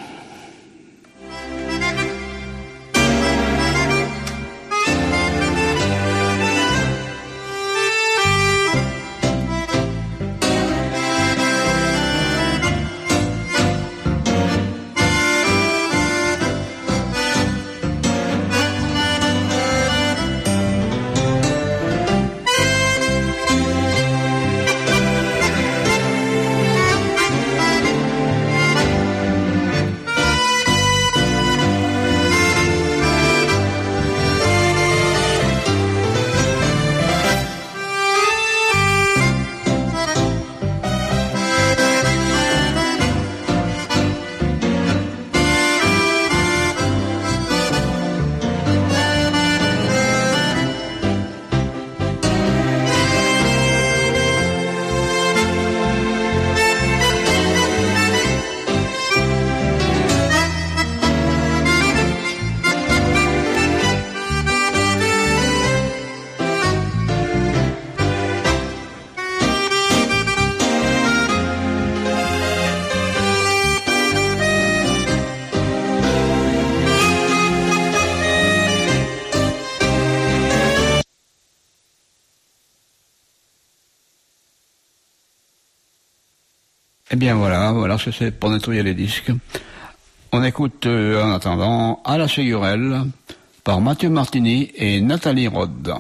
Eh bien voilà, voilà ce que c'est pour nettoyer les disques. On écoute euh, en attendant À la Ségurelle par Mathieu Martini et Nathalie Rode.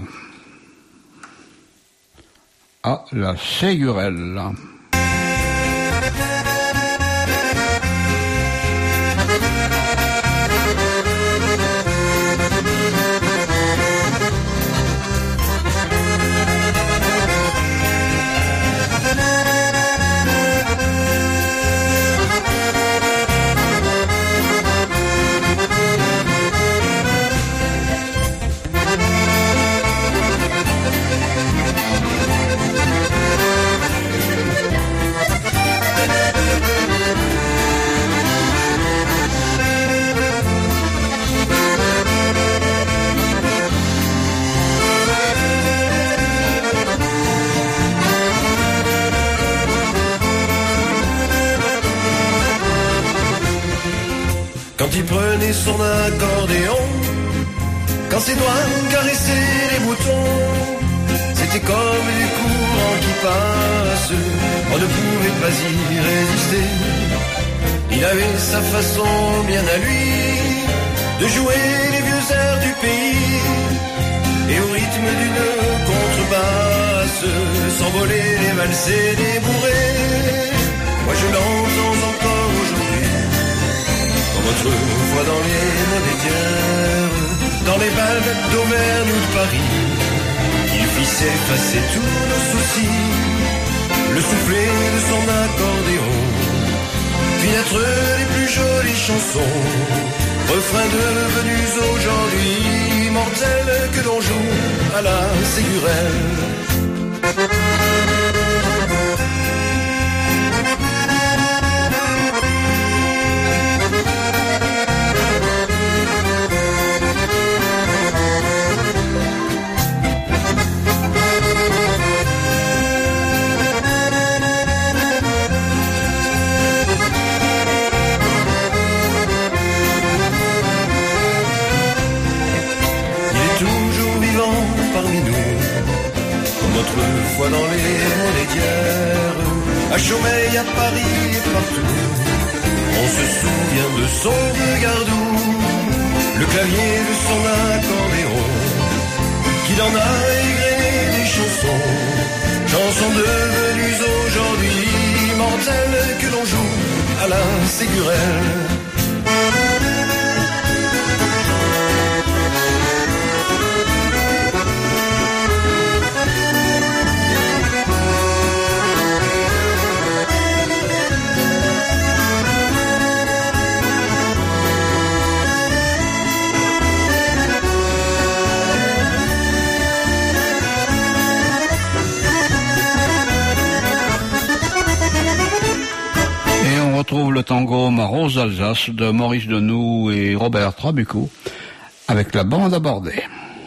À la Ségurelle. Quand il prenait son accordéon, quand ses doigts caressaient les boutons, c'était comme du courant qui passe, on ne pouvait pas y résister. Il avait sa façon bien à lui de jouer les vieux airs du pays, et au rythme d'une contrebasse s'envoler les valsers des bourrées. Moi je l'entends encore aujourd'hui, autrefois dans les monétières, dans les bals d'Auvergne ou de Paris, il fit s'effacer tous nos soucis, le soufflet de son accordéon fit naître les plus jolies chansons, refrains devenus aujourd'hui mortels que l'on joue à la Ségurelle. Autrefois dans les monétières, à Chaumeil, à Paris et partout, on se souvient de son regard doux, le clavier de son accordéon, qu'il en a égrené des chansons, chansons devenues aujourd'hui mortelles que l'on joue à la Ségurelle. retrouve le tango Ma Rose d'Alsace de Maurice Denoux et Robert Trabucco avec la bande abordée.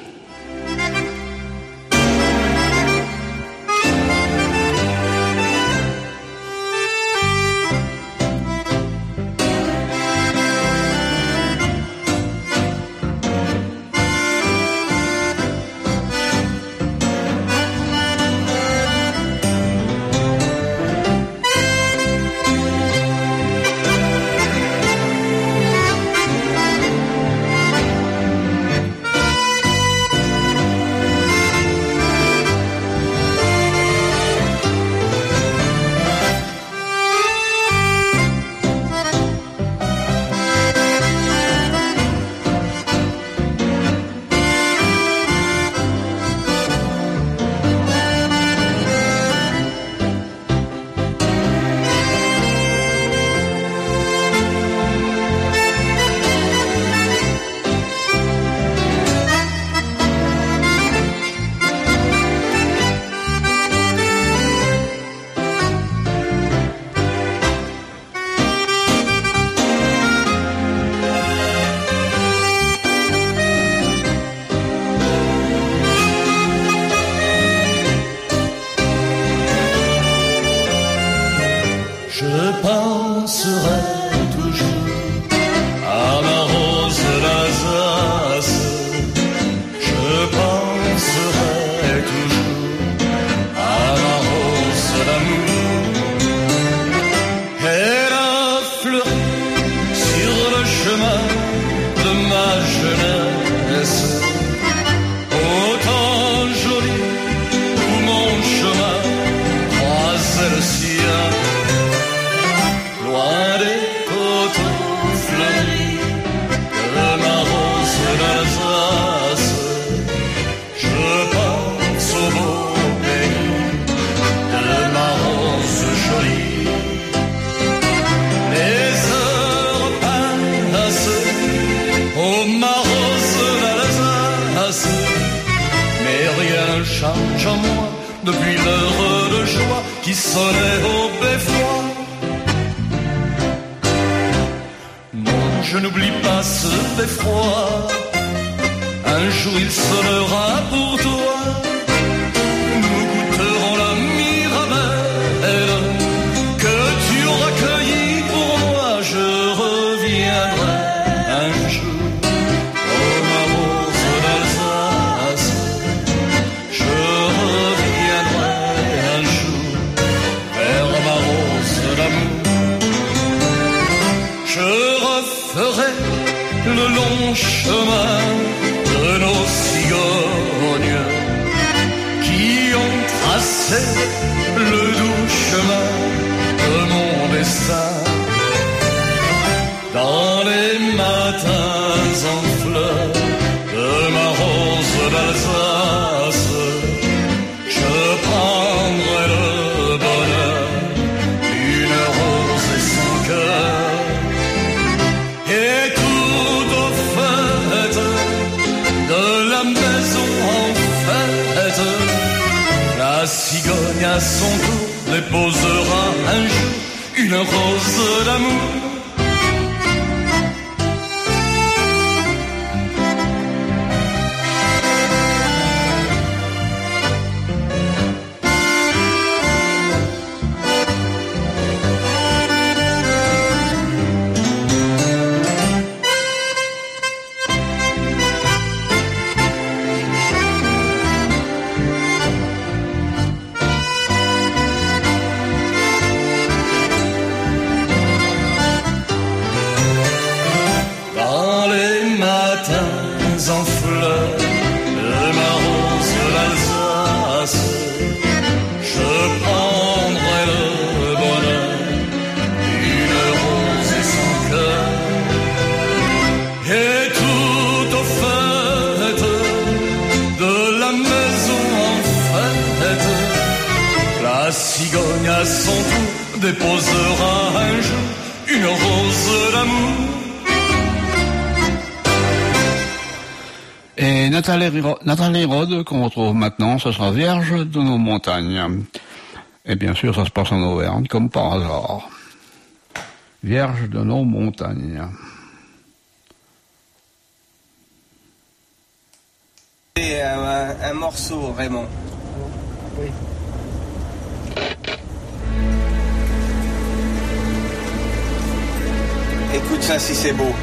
À son tour déposera un jour une rose d'amour. À son tour déposera un jour une rose d'amour. Et Nathalie, Nathalie Rode, qu'on retrouve maintenant, ce sera Vierge de nos montagnes. Et bien sûr, ça se passe en Auvergne, comme par hasard. Vierge de nos montagnes. C'est un, un morceau, Raymond. Oui. Écoute ça si c'est beau.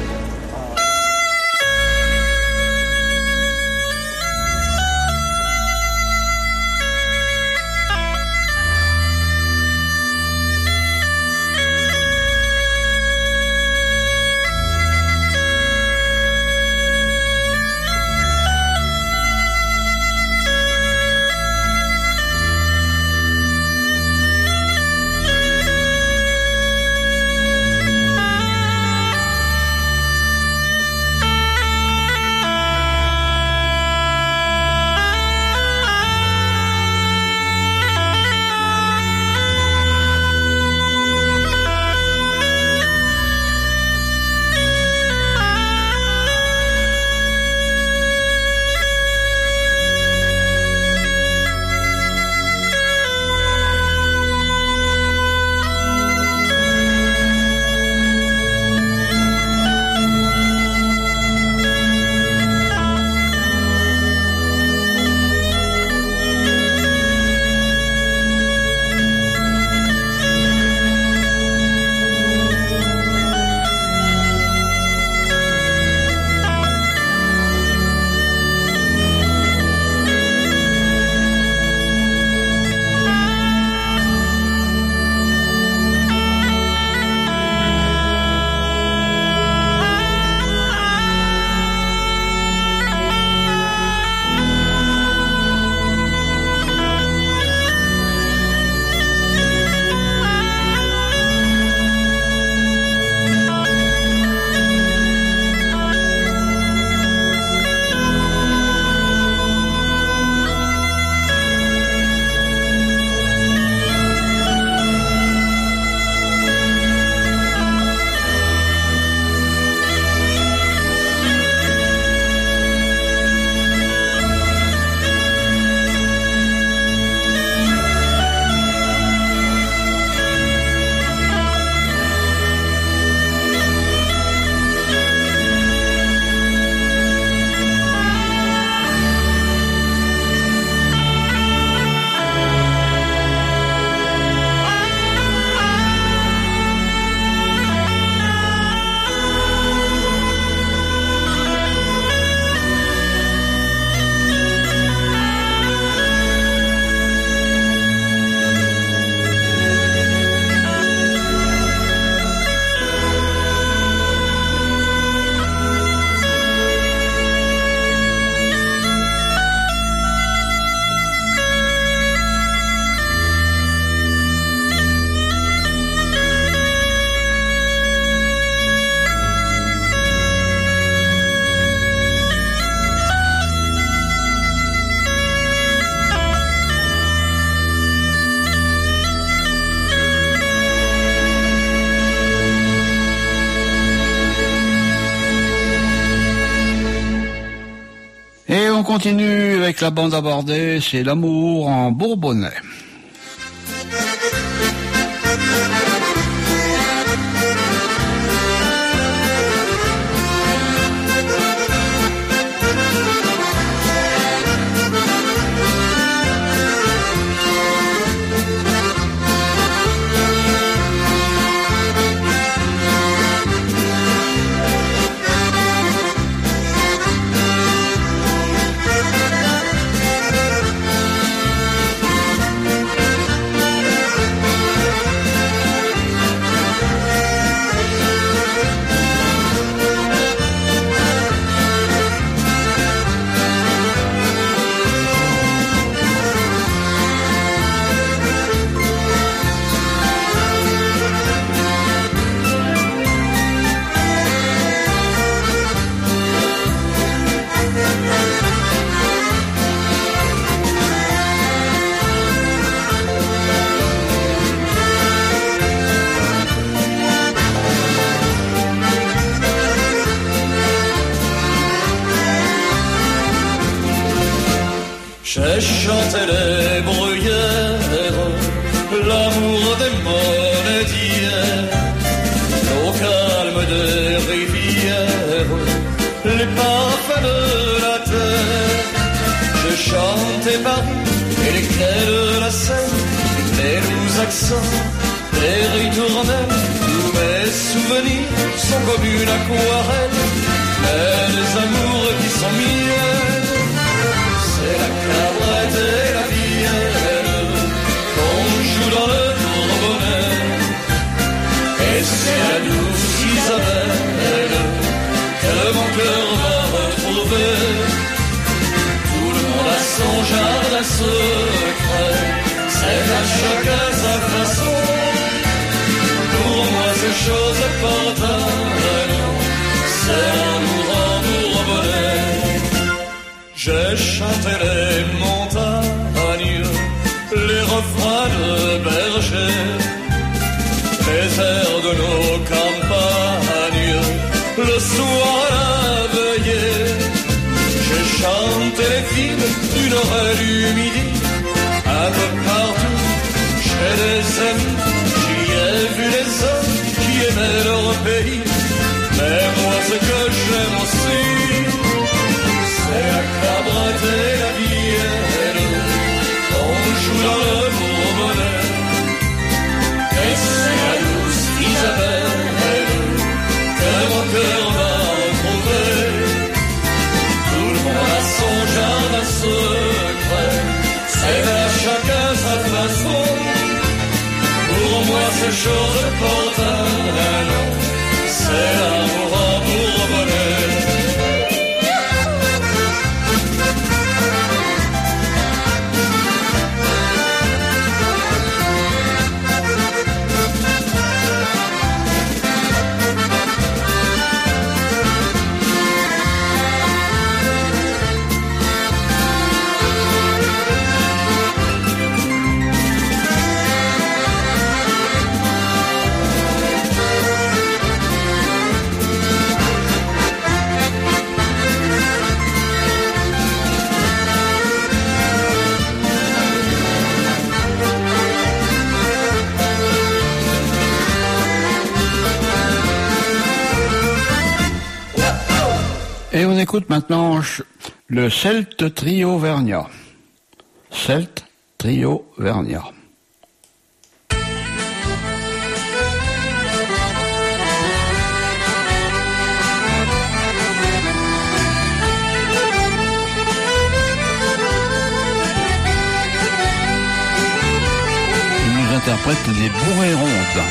On continue avec la bande abordée, c'est l'amour en bourbonnais. J'ai chanté les bruyères, l'amour des monnaies d'hier. les parfums de la terre. Je chantais Paris et les clés de la Seine, les doux accents, les ritournelles. Tous mes souvenirs sont comme une aquarelle, mais les amours qui sont miennes, c'est la cabrette et la vielle qu'on joue dans le Bourbonnais. Et c'est la douce Isabelle que mon cœur va retrouver. Tout le monde a son jardin secret, c'est à chacun sa façon. Pour moi c'est chose importante, c'est l'amour en Bourbonnais. J'ai chanté les montagnes, les refrains de berger, les airs de nos campagnes, le soir à la veillée. J'ai chanté les villes du nord et du midi, un peu partout, chez des amis. J'y ai vu les hommes qui aimaient leur pays, mais moi ce que j'aime aussi, c'est la cabrette et la vielle, on joue dans le Bourbonnais. Et c'est la douce Isabelle que mon cœur va retrouver. Tout le monde a son jardin secret, c'est à chacun sa façon. Pour moi c'est chose importante, c'est l'amour en Bourbonnais. Et on écoute maintenant le Celt Trio Vernia. Celt Trio Vernia. Il nous interprète des bourrées rondes.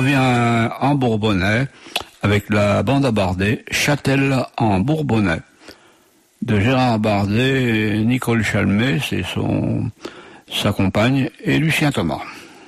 revient en bourbonnais avec la bande à Bardet, Châtel en bourbonnais, de Gérard Bardet, Nicole Chalmet, c'est son, sa compagne, et Lucien Thomas.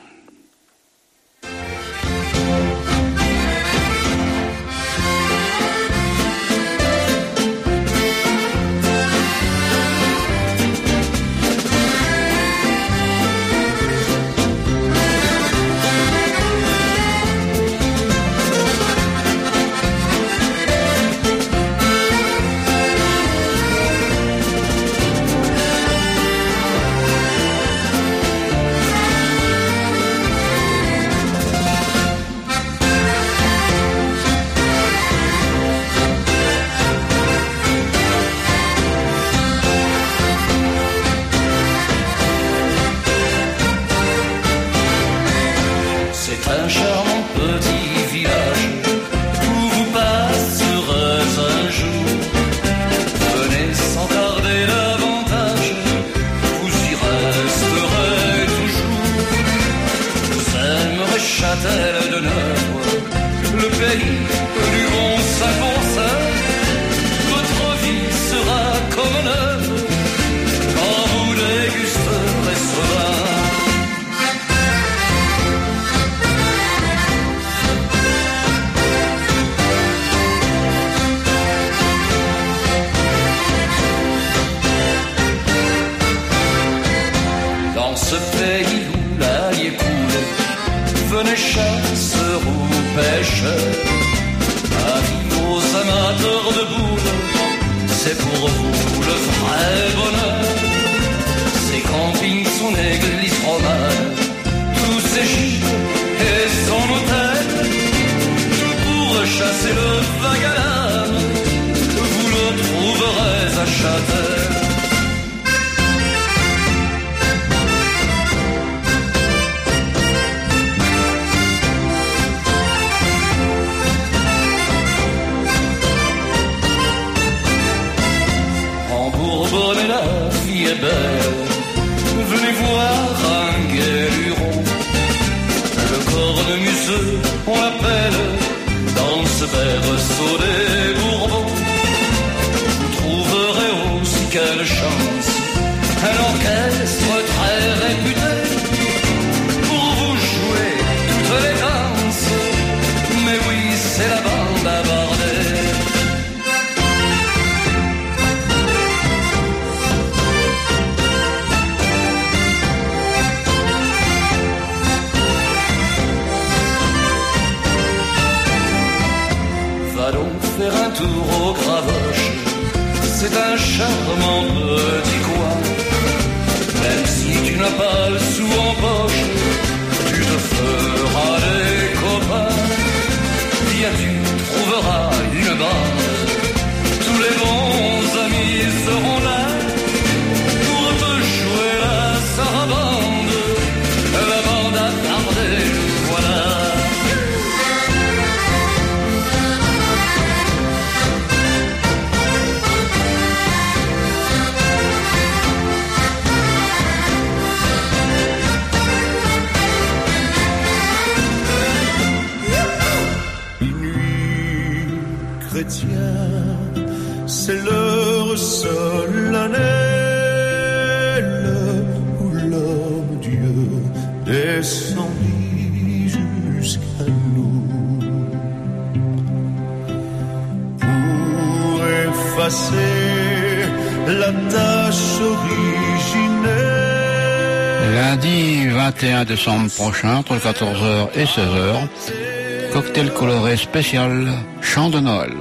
Lundi vingt et un décembre prochain, entre quatorze heures et seize heures, cocktail coloré spécial chant de Noël.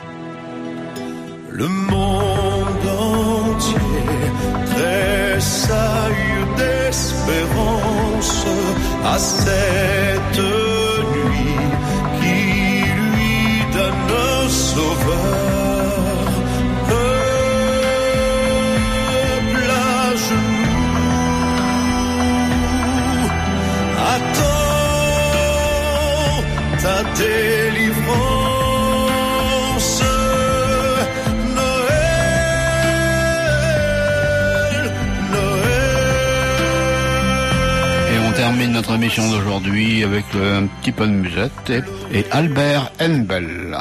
Le monde entier tressaille d'espérance à cette nuit qui lui donne un sauveur. Peuple à genoux, attends ta délivrance. termine notre émission d'aujourd'hui avec un petit peu de musette et, et Albert Henbel.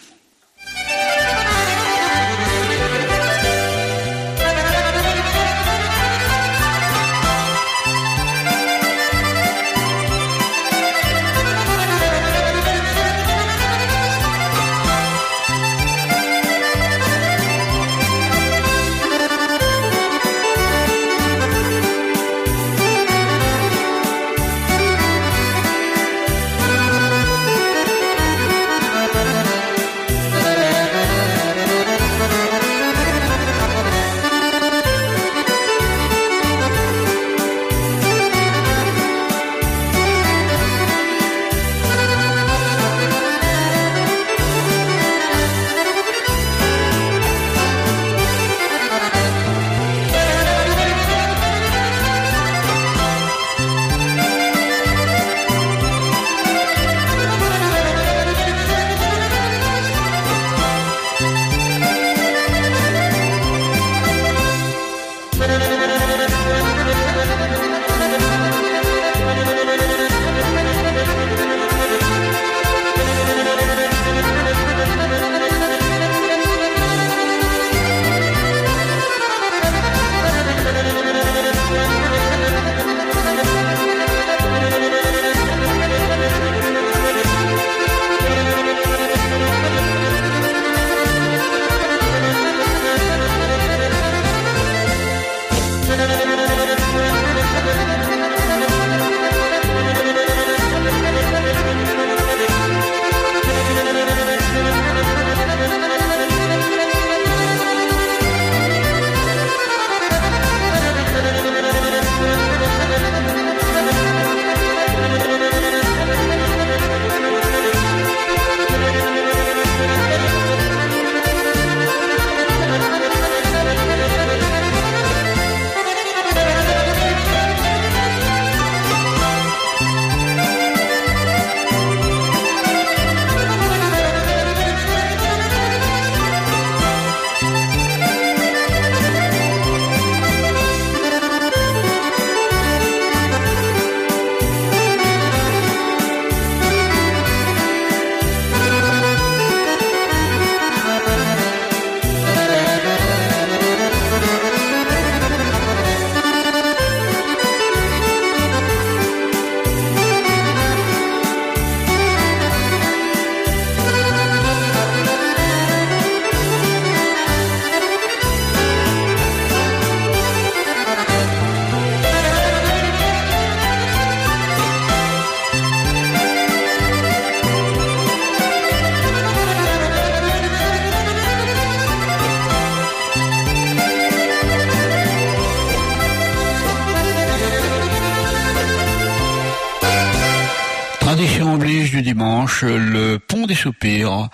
Tradition oblige du dimanche, le pont des soupirs,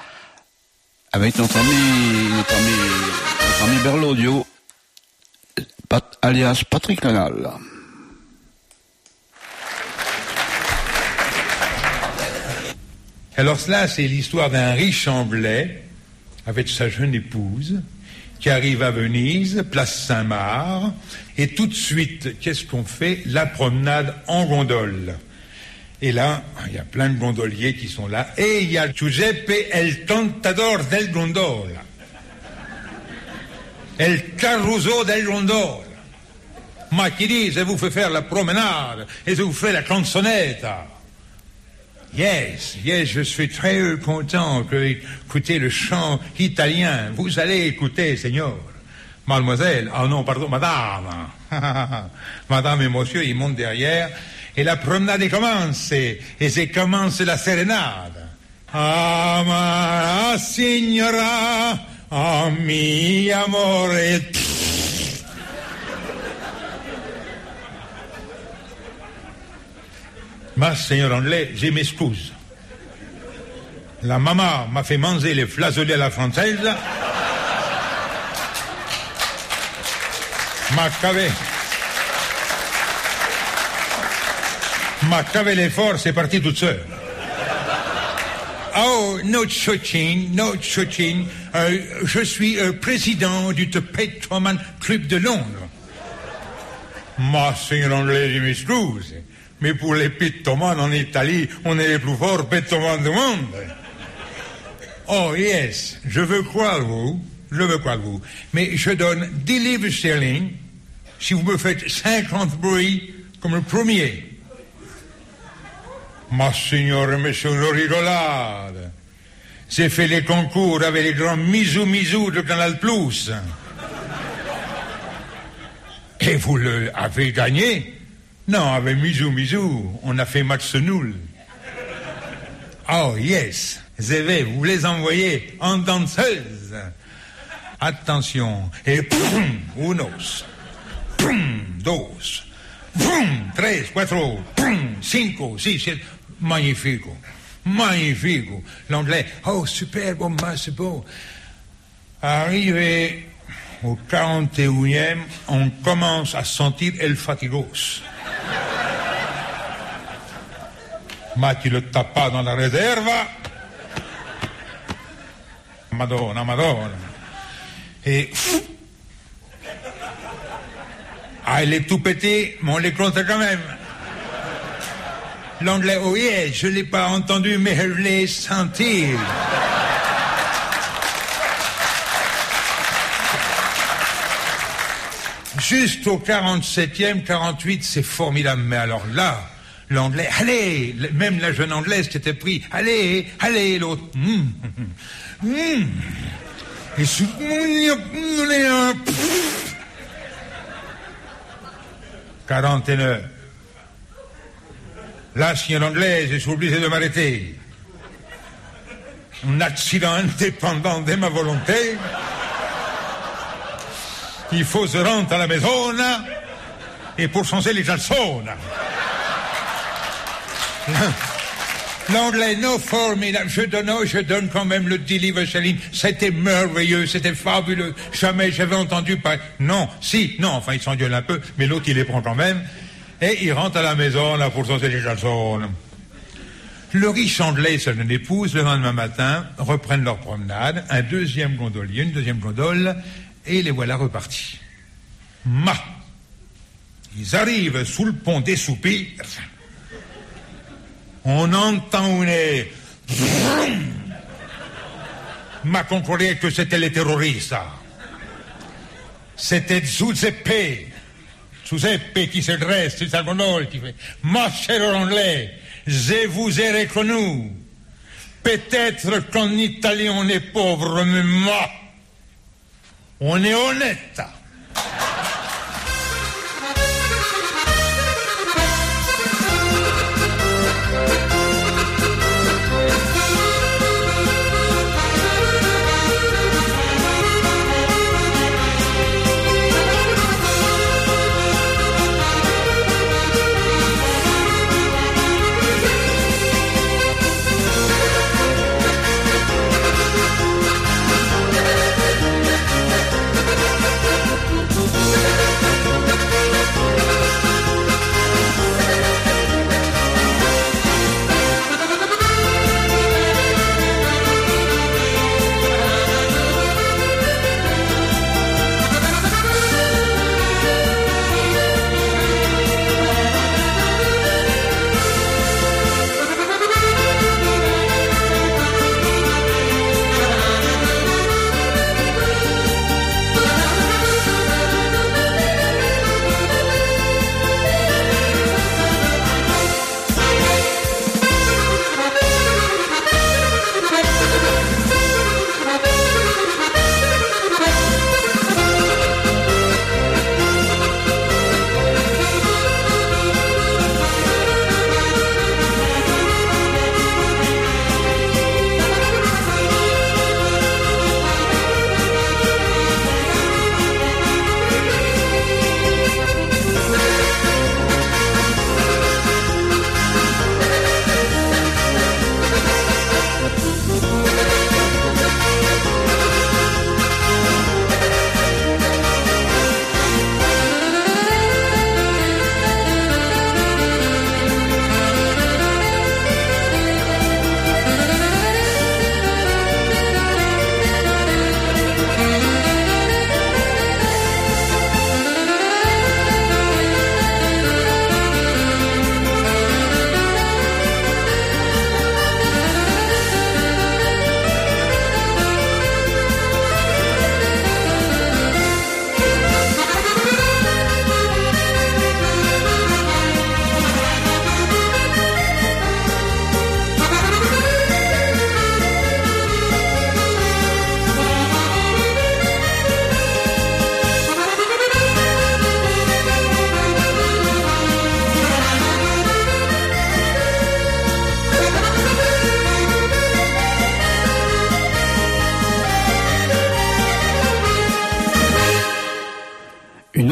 avec notre ami, notre ami, notre ami Berlaudio, Pat, alias Patrick Lenal. Alors cela, c'est l'histoire d'un riche Anglais avec sa jeune épouse qui arrive à Venise, place Saint-Marc, et tout de suite, qu'est-ce qu'on fait? La promenade en gondole. Et là, il y a plein de gondoliers qui sont là, et il y a Giuseppe El Tentador del Gondola. El Caruso del Gondola. Ma qui dit, je vous fais faire la promenade, et je vous fais la canzonetta. Yes, yes, je suis très content que écoutez le chant italien. Vous allez écouter, Seigneur. Mademoiselle, ah non, pardon, madame. Madame et monsieur, ils montent derrière, et la promenade commence, et c'est commence la sérénade. Amara signora, a mi amore. Ma seigneur anglais, je m'excuse. La maman m'a fait manger les flageolets à la française. M'a cavé. M'a cavé l'effort, c'est parti toute seule. Oh, no choching, no choching. Euh, je suis euh, président du Petroman Club de Londres. Ma signor anglais, je m'excuse. Mais pour les pittomanes en Italie, on est les plus forts pittomanes du monde. Oh, yes, je veux croire vous, je veux croire vous. Mais je donne dix livres sterling si vous me faites cinquante bruits comme le premier. Ma signore, monsieur, je rigolade. J'ai fait les concours avec les grands misou-misou de Canal Plus. Et vous l'avez gagné? Non, avec misou-misou, on a fait match nul. Oh, yes. Je vais vous les envoyer en danseuse. Attention. Et pum, unos, pum, dos, pum, tres, cuatro, pum, cinco, six, sept. Magnifico. Magnifico. L'anglais. Oh, superbe, oh, c'est beau. Arrivé au quarante et unième, on commence à sentir el fatigos. Ma tu le tapes pas dans la réserve. Madonna, Madonna. Et... Ah, il est tout pété, mais on les compte quand même. L'anglais, oh yeah, je l'ai pas entendu, mais je l'ai senti. Juste au quarante-septième, quarante-huit, c'est formidable. Mais alors là, l'anglais, allez, même la jeune anglaise qui était pris, allez, allez, l'autre. Mmh, mmh, mmh. Et sous... quarante et neuf. Là, signor anglaise, je suis obligé de m'arrêter. Un accident indépendant de ma volonté. Il faut se rendre à la maison et pour changer les chansons. L'anglais, no formidable. Je donne, je donne quand même le dix livres sterling. C'était merveilleux, c'était fabuleux. Jamais j'avais entendu pas. Non, si, non, enfin, il s'engueule un peu, mais l'autre, il les prend quand même. Et il rentre à la maison, là, pour changer les chansons. Le riche anglais et sa jeune épouse, le lendemain matin, reprennent leur promenade. Un deuxième gondolier, une deuxième gondole, et les voilà repartis. Ma! Ils arrivent sous le pont des soupirs. On entend une... Ma comprenait que c'était les terroristes. C'était Giuseppe. Giuseppe qui se dresse sur sa gondole, qui fait « Ma chère anglais, je vous ai reconnu. Peut-être qu'en Italie on est pauvre, mais moi, on est honnête. »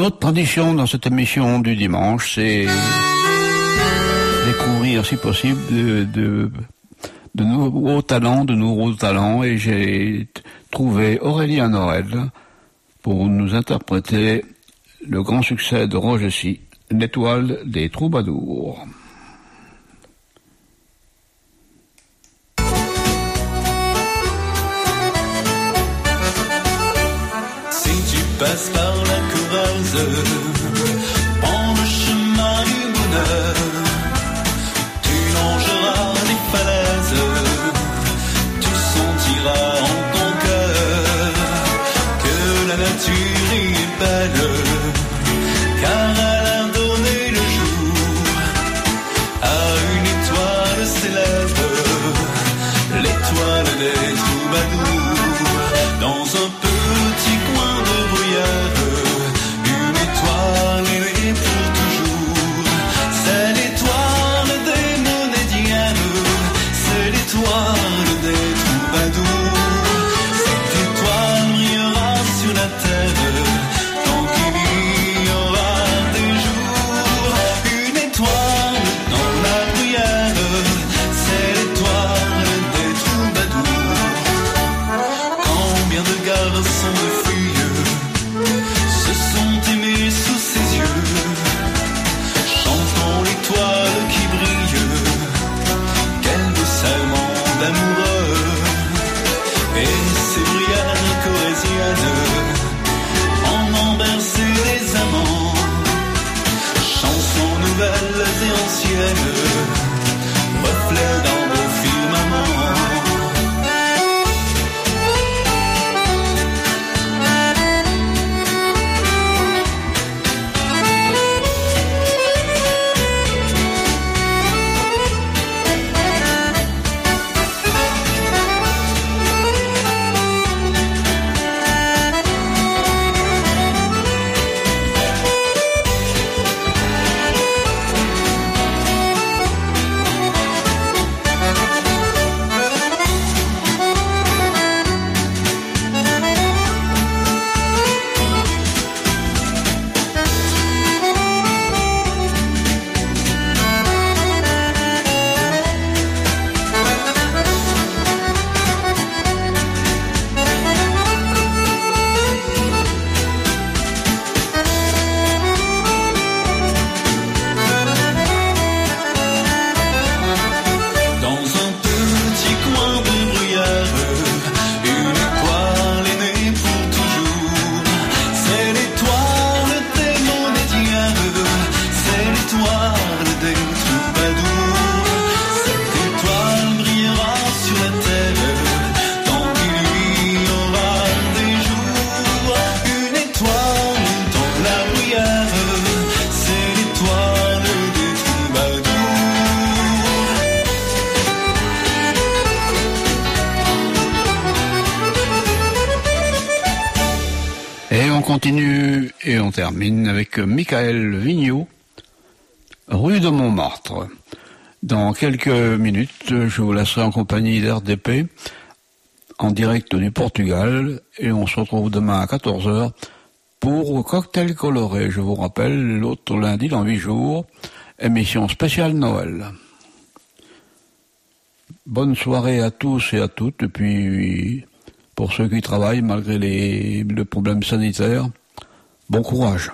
Notre tradition dans cette émission du dimanche, c'est découvrir, si possible, de, de, de nouveaux talents, de nouveaux talents, et j'ai trouvé Aurélien Noël pour nous interpréter le grand succès de Roger Sy, L'étoile des troubadours. Si tu passes par la coureuse, prends le chemin du bonheur, tu longeras les falaises, tu sentiras en ton cœur que la nature y est belle, car elle a donné le jour à une étoile célèbre, l'étoile des troubadours. Dans un petit coin de bruyère, une étoile est née pour toujours. C'est l'étoile des monédiennes, c'est l'étoile des troubadours. Cette étoile brillera sur la terre tant qu'il y aura des jours. Une étoile dans la bruyère, c'est l'étoile des troubadours. Combien de garçons, de filles se sont aimés sous ses yeux. Chantons l'étoile qui brille, quel beau serment d'amoureux. Et ces bruyères corésiennes en ont bercé des amants. Chansons nouvelles et anciennes, reflets dans vos firmaments. Continue et on termine avec Michael Vigneault, rue de Montmartre. Dans quelques minutes, je vous laisserai en compagnie d'R D P, en direct du Portugal, et on se retrouve demain à quatorze heures pour Cocktail Coloré. Je vous rappelle, l'autre lundi dans huit jours, émission spéciale Noël. Bonne soirée à tous et à toutes, et puis pour ceux qui travaillent malgré les, les problèmes sanitaires, bon courage.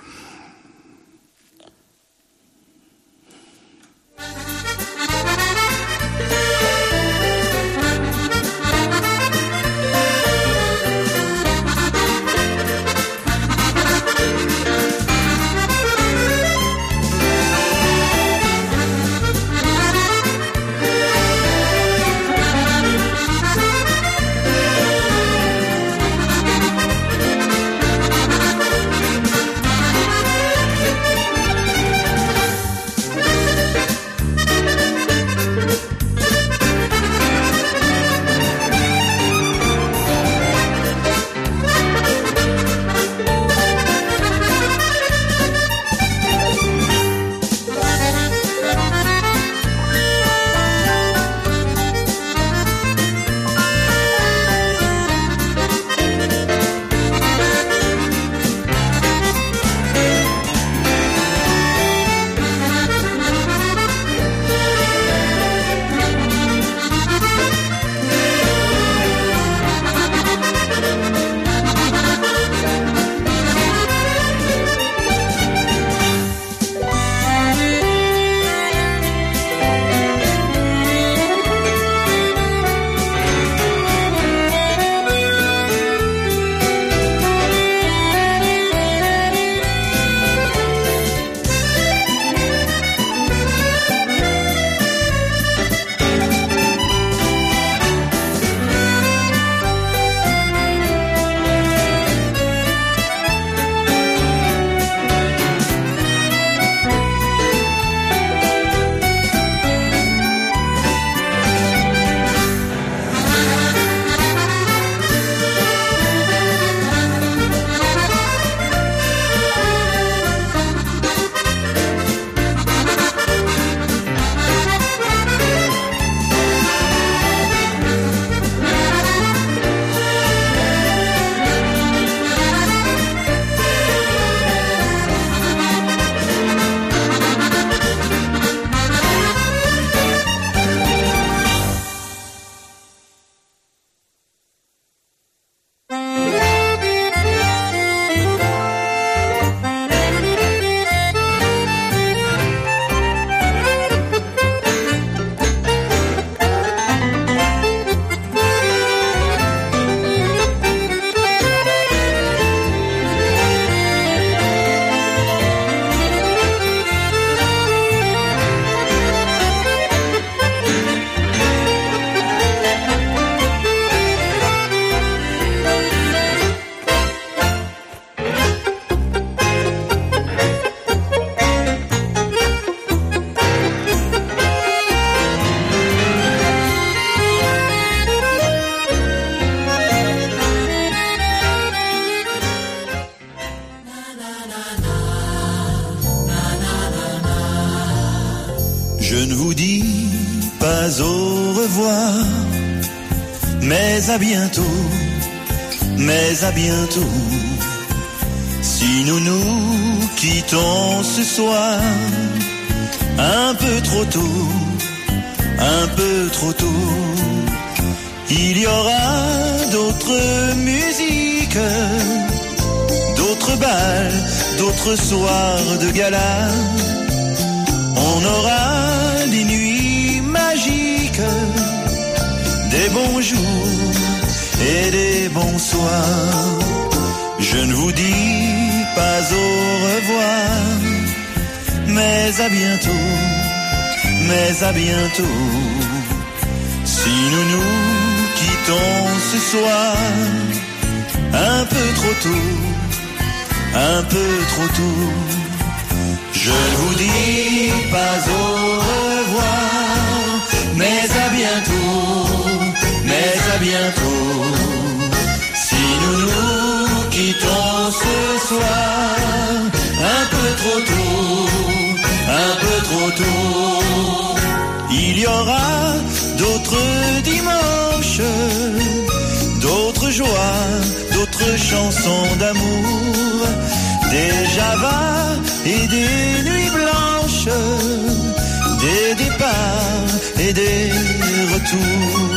ne vous dis pas au revoir, mais à bientôt, mais à bientôt. Si nous nous quittons ce soir, un peu trop tôt, un peu trop tôt, il y aura d'autres musiques, d'autres bals, d'autres soirs de gala. On aura des nuits magiques, des bons jours et des bons soirs. Je ne vous dis pas au revoir, mais à bientôt, mais à bientôt. Si nous nous quittons ce soir, un peu trop tôt, un peu trop tôt, je ne vous dis pas au revoir, mais à bientôt, mais à bientôt. Si nous nous quittons ce soir, un peu trop tôt, un peu trop tôt, il y aura d'autres dimanches, d'autres joies, d'autres chansons d'amour, des javas et des nuits blanches, des départs et des retours.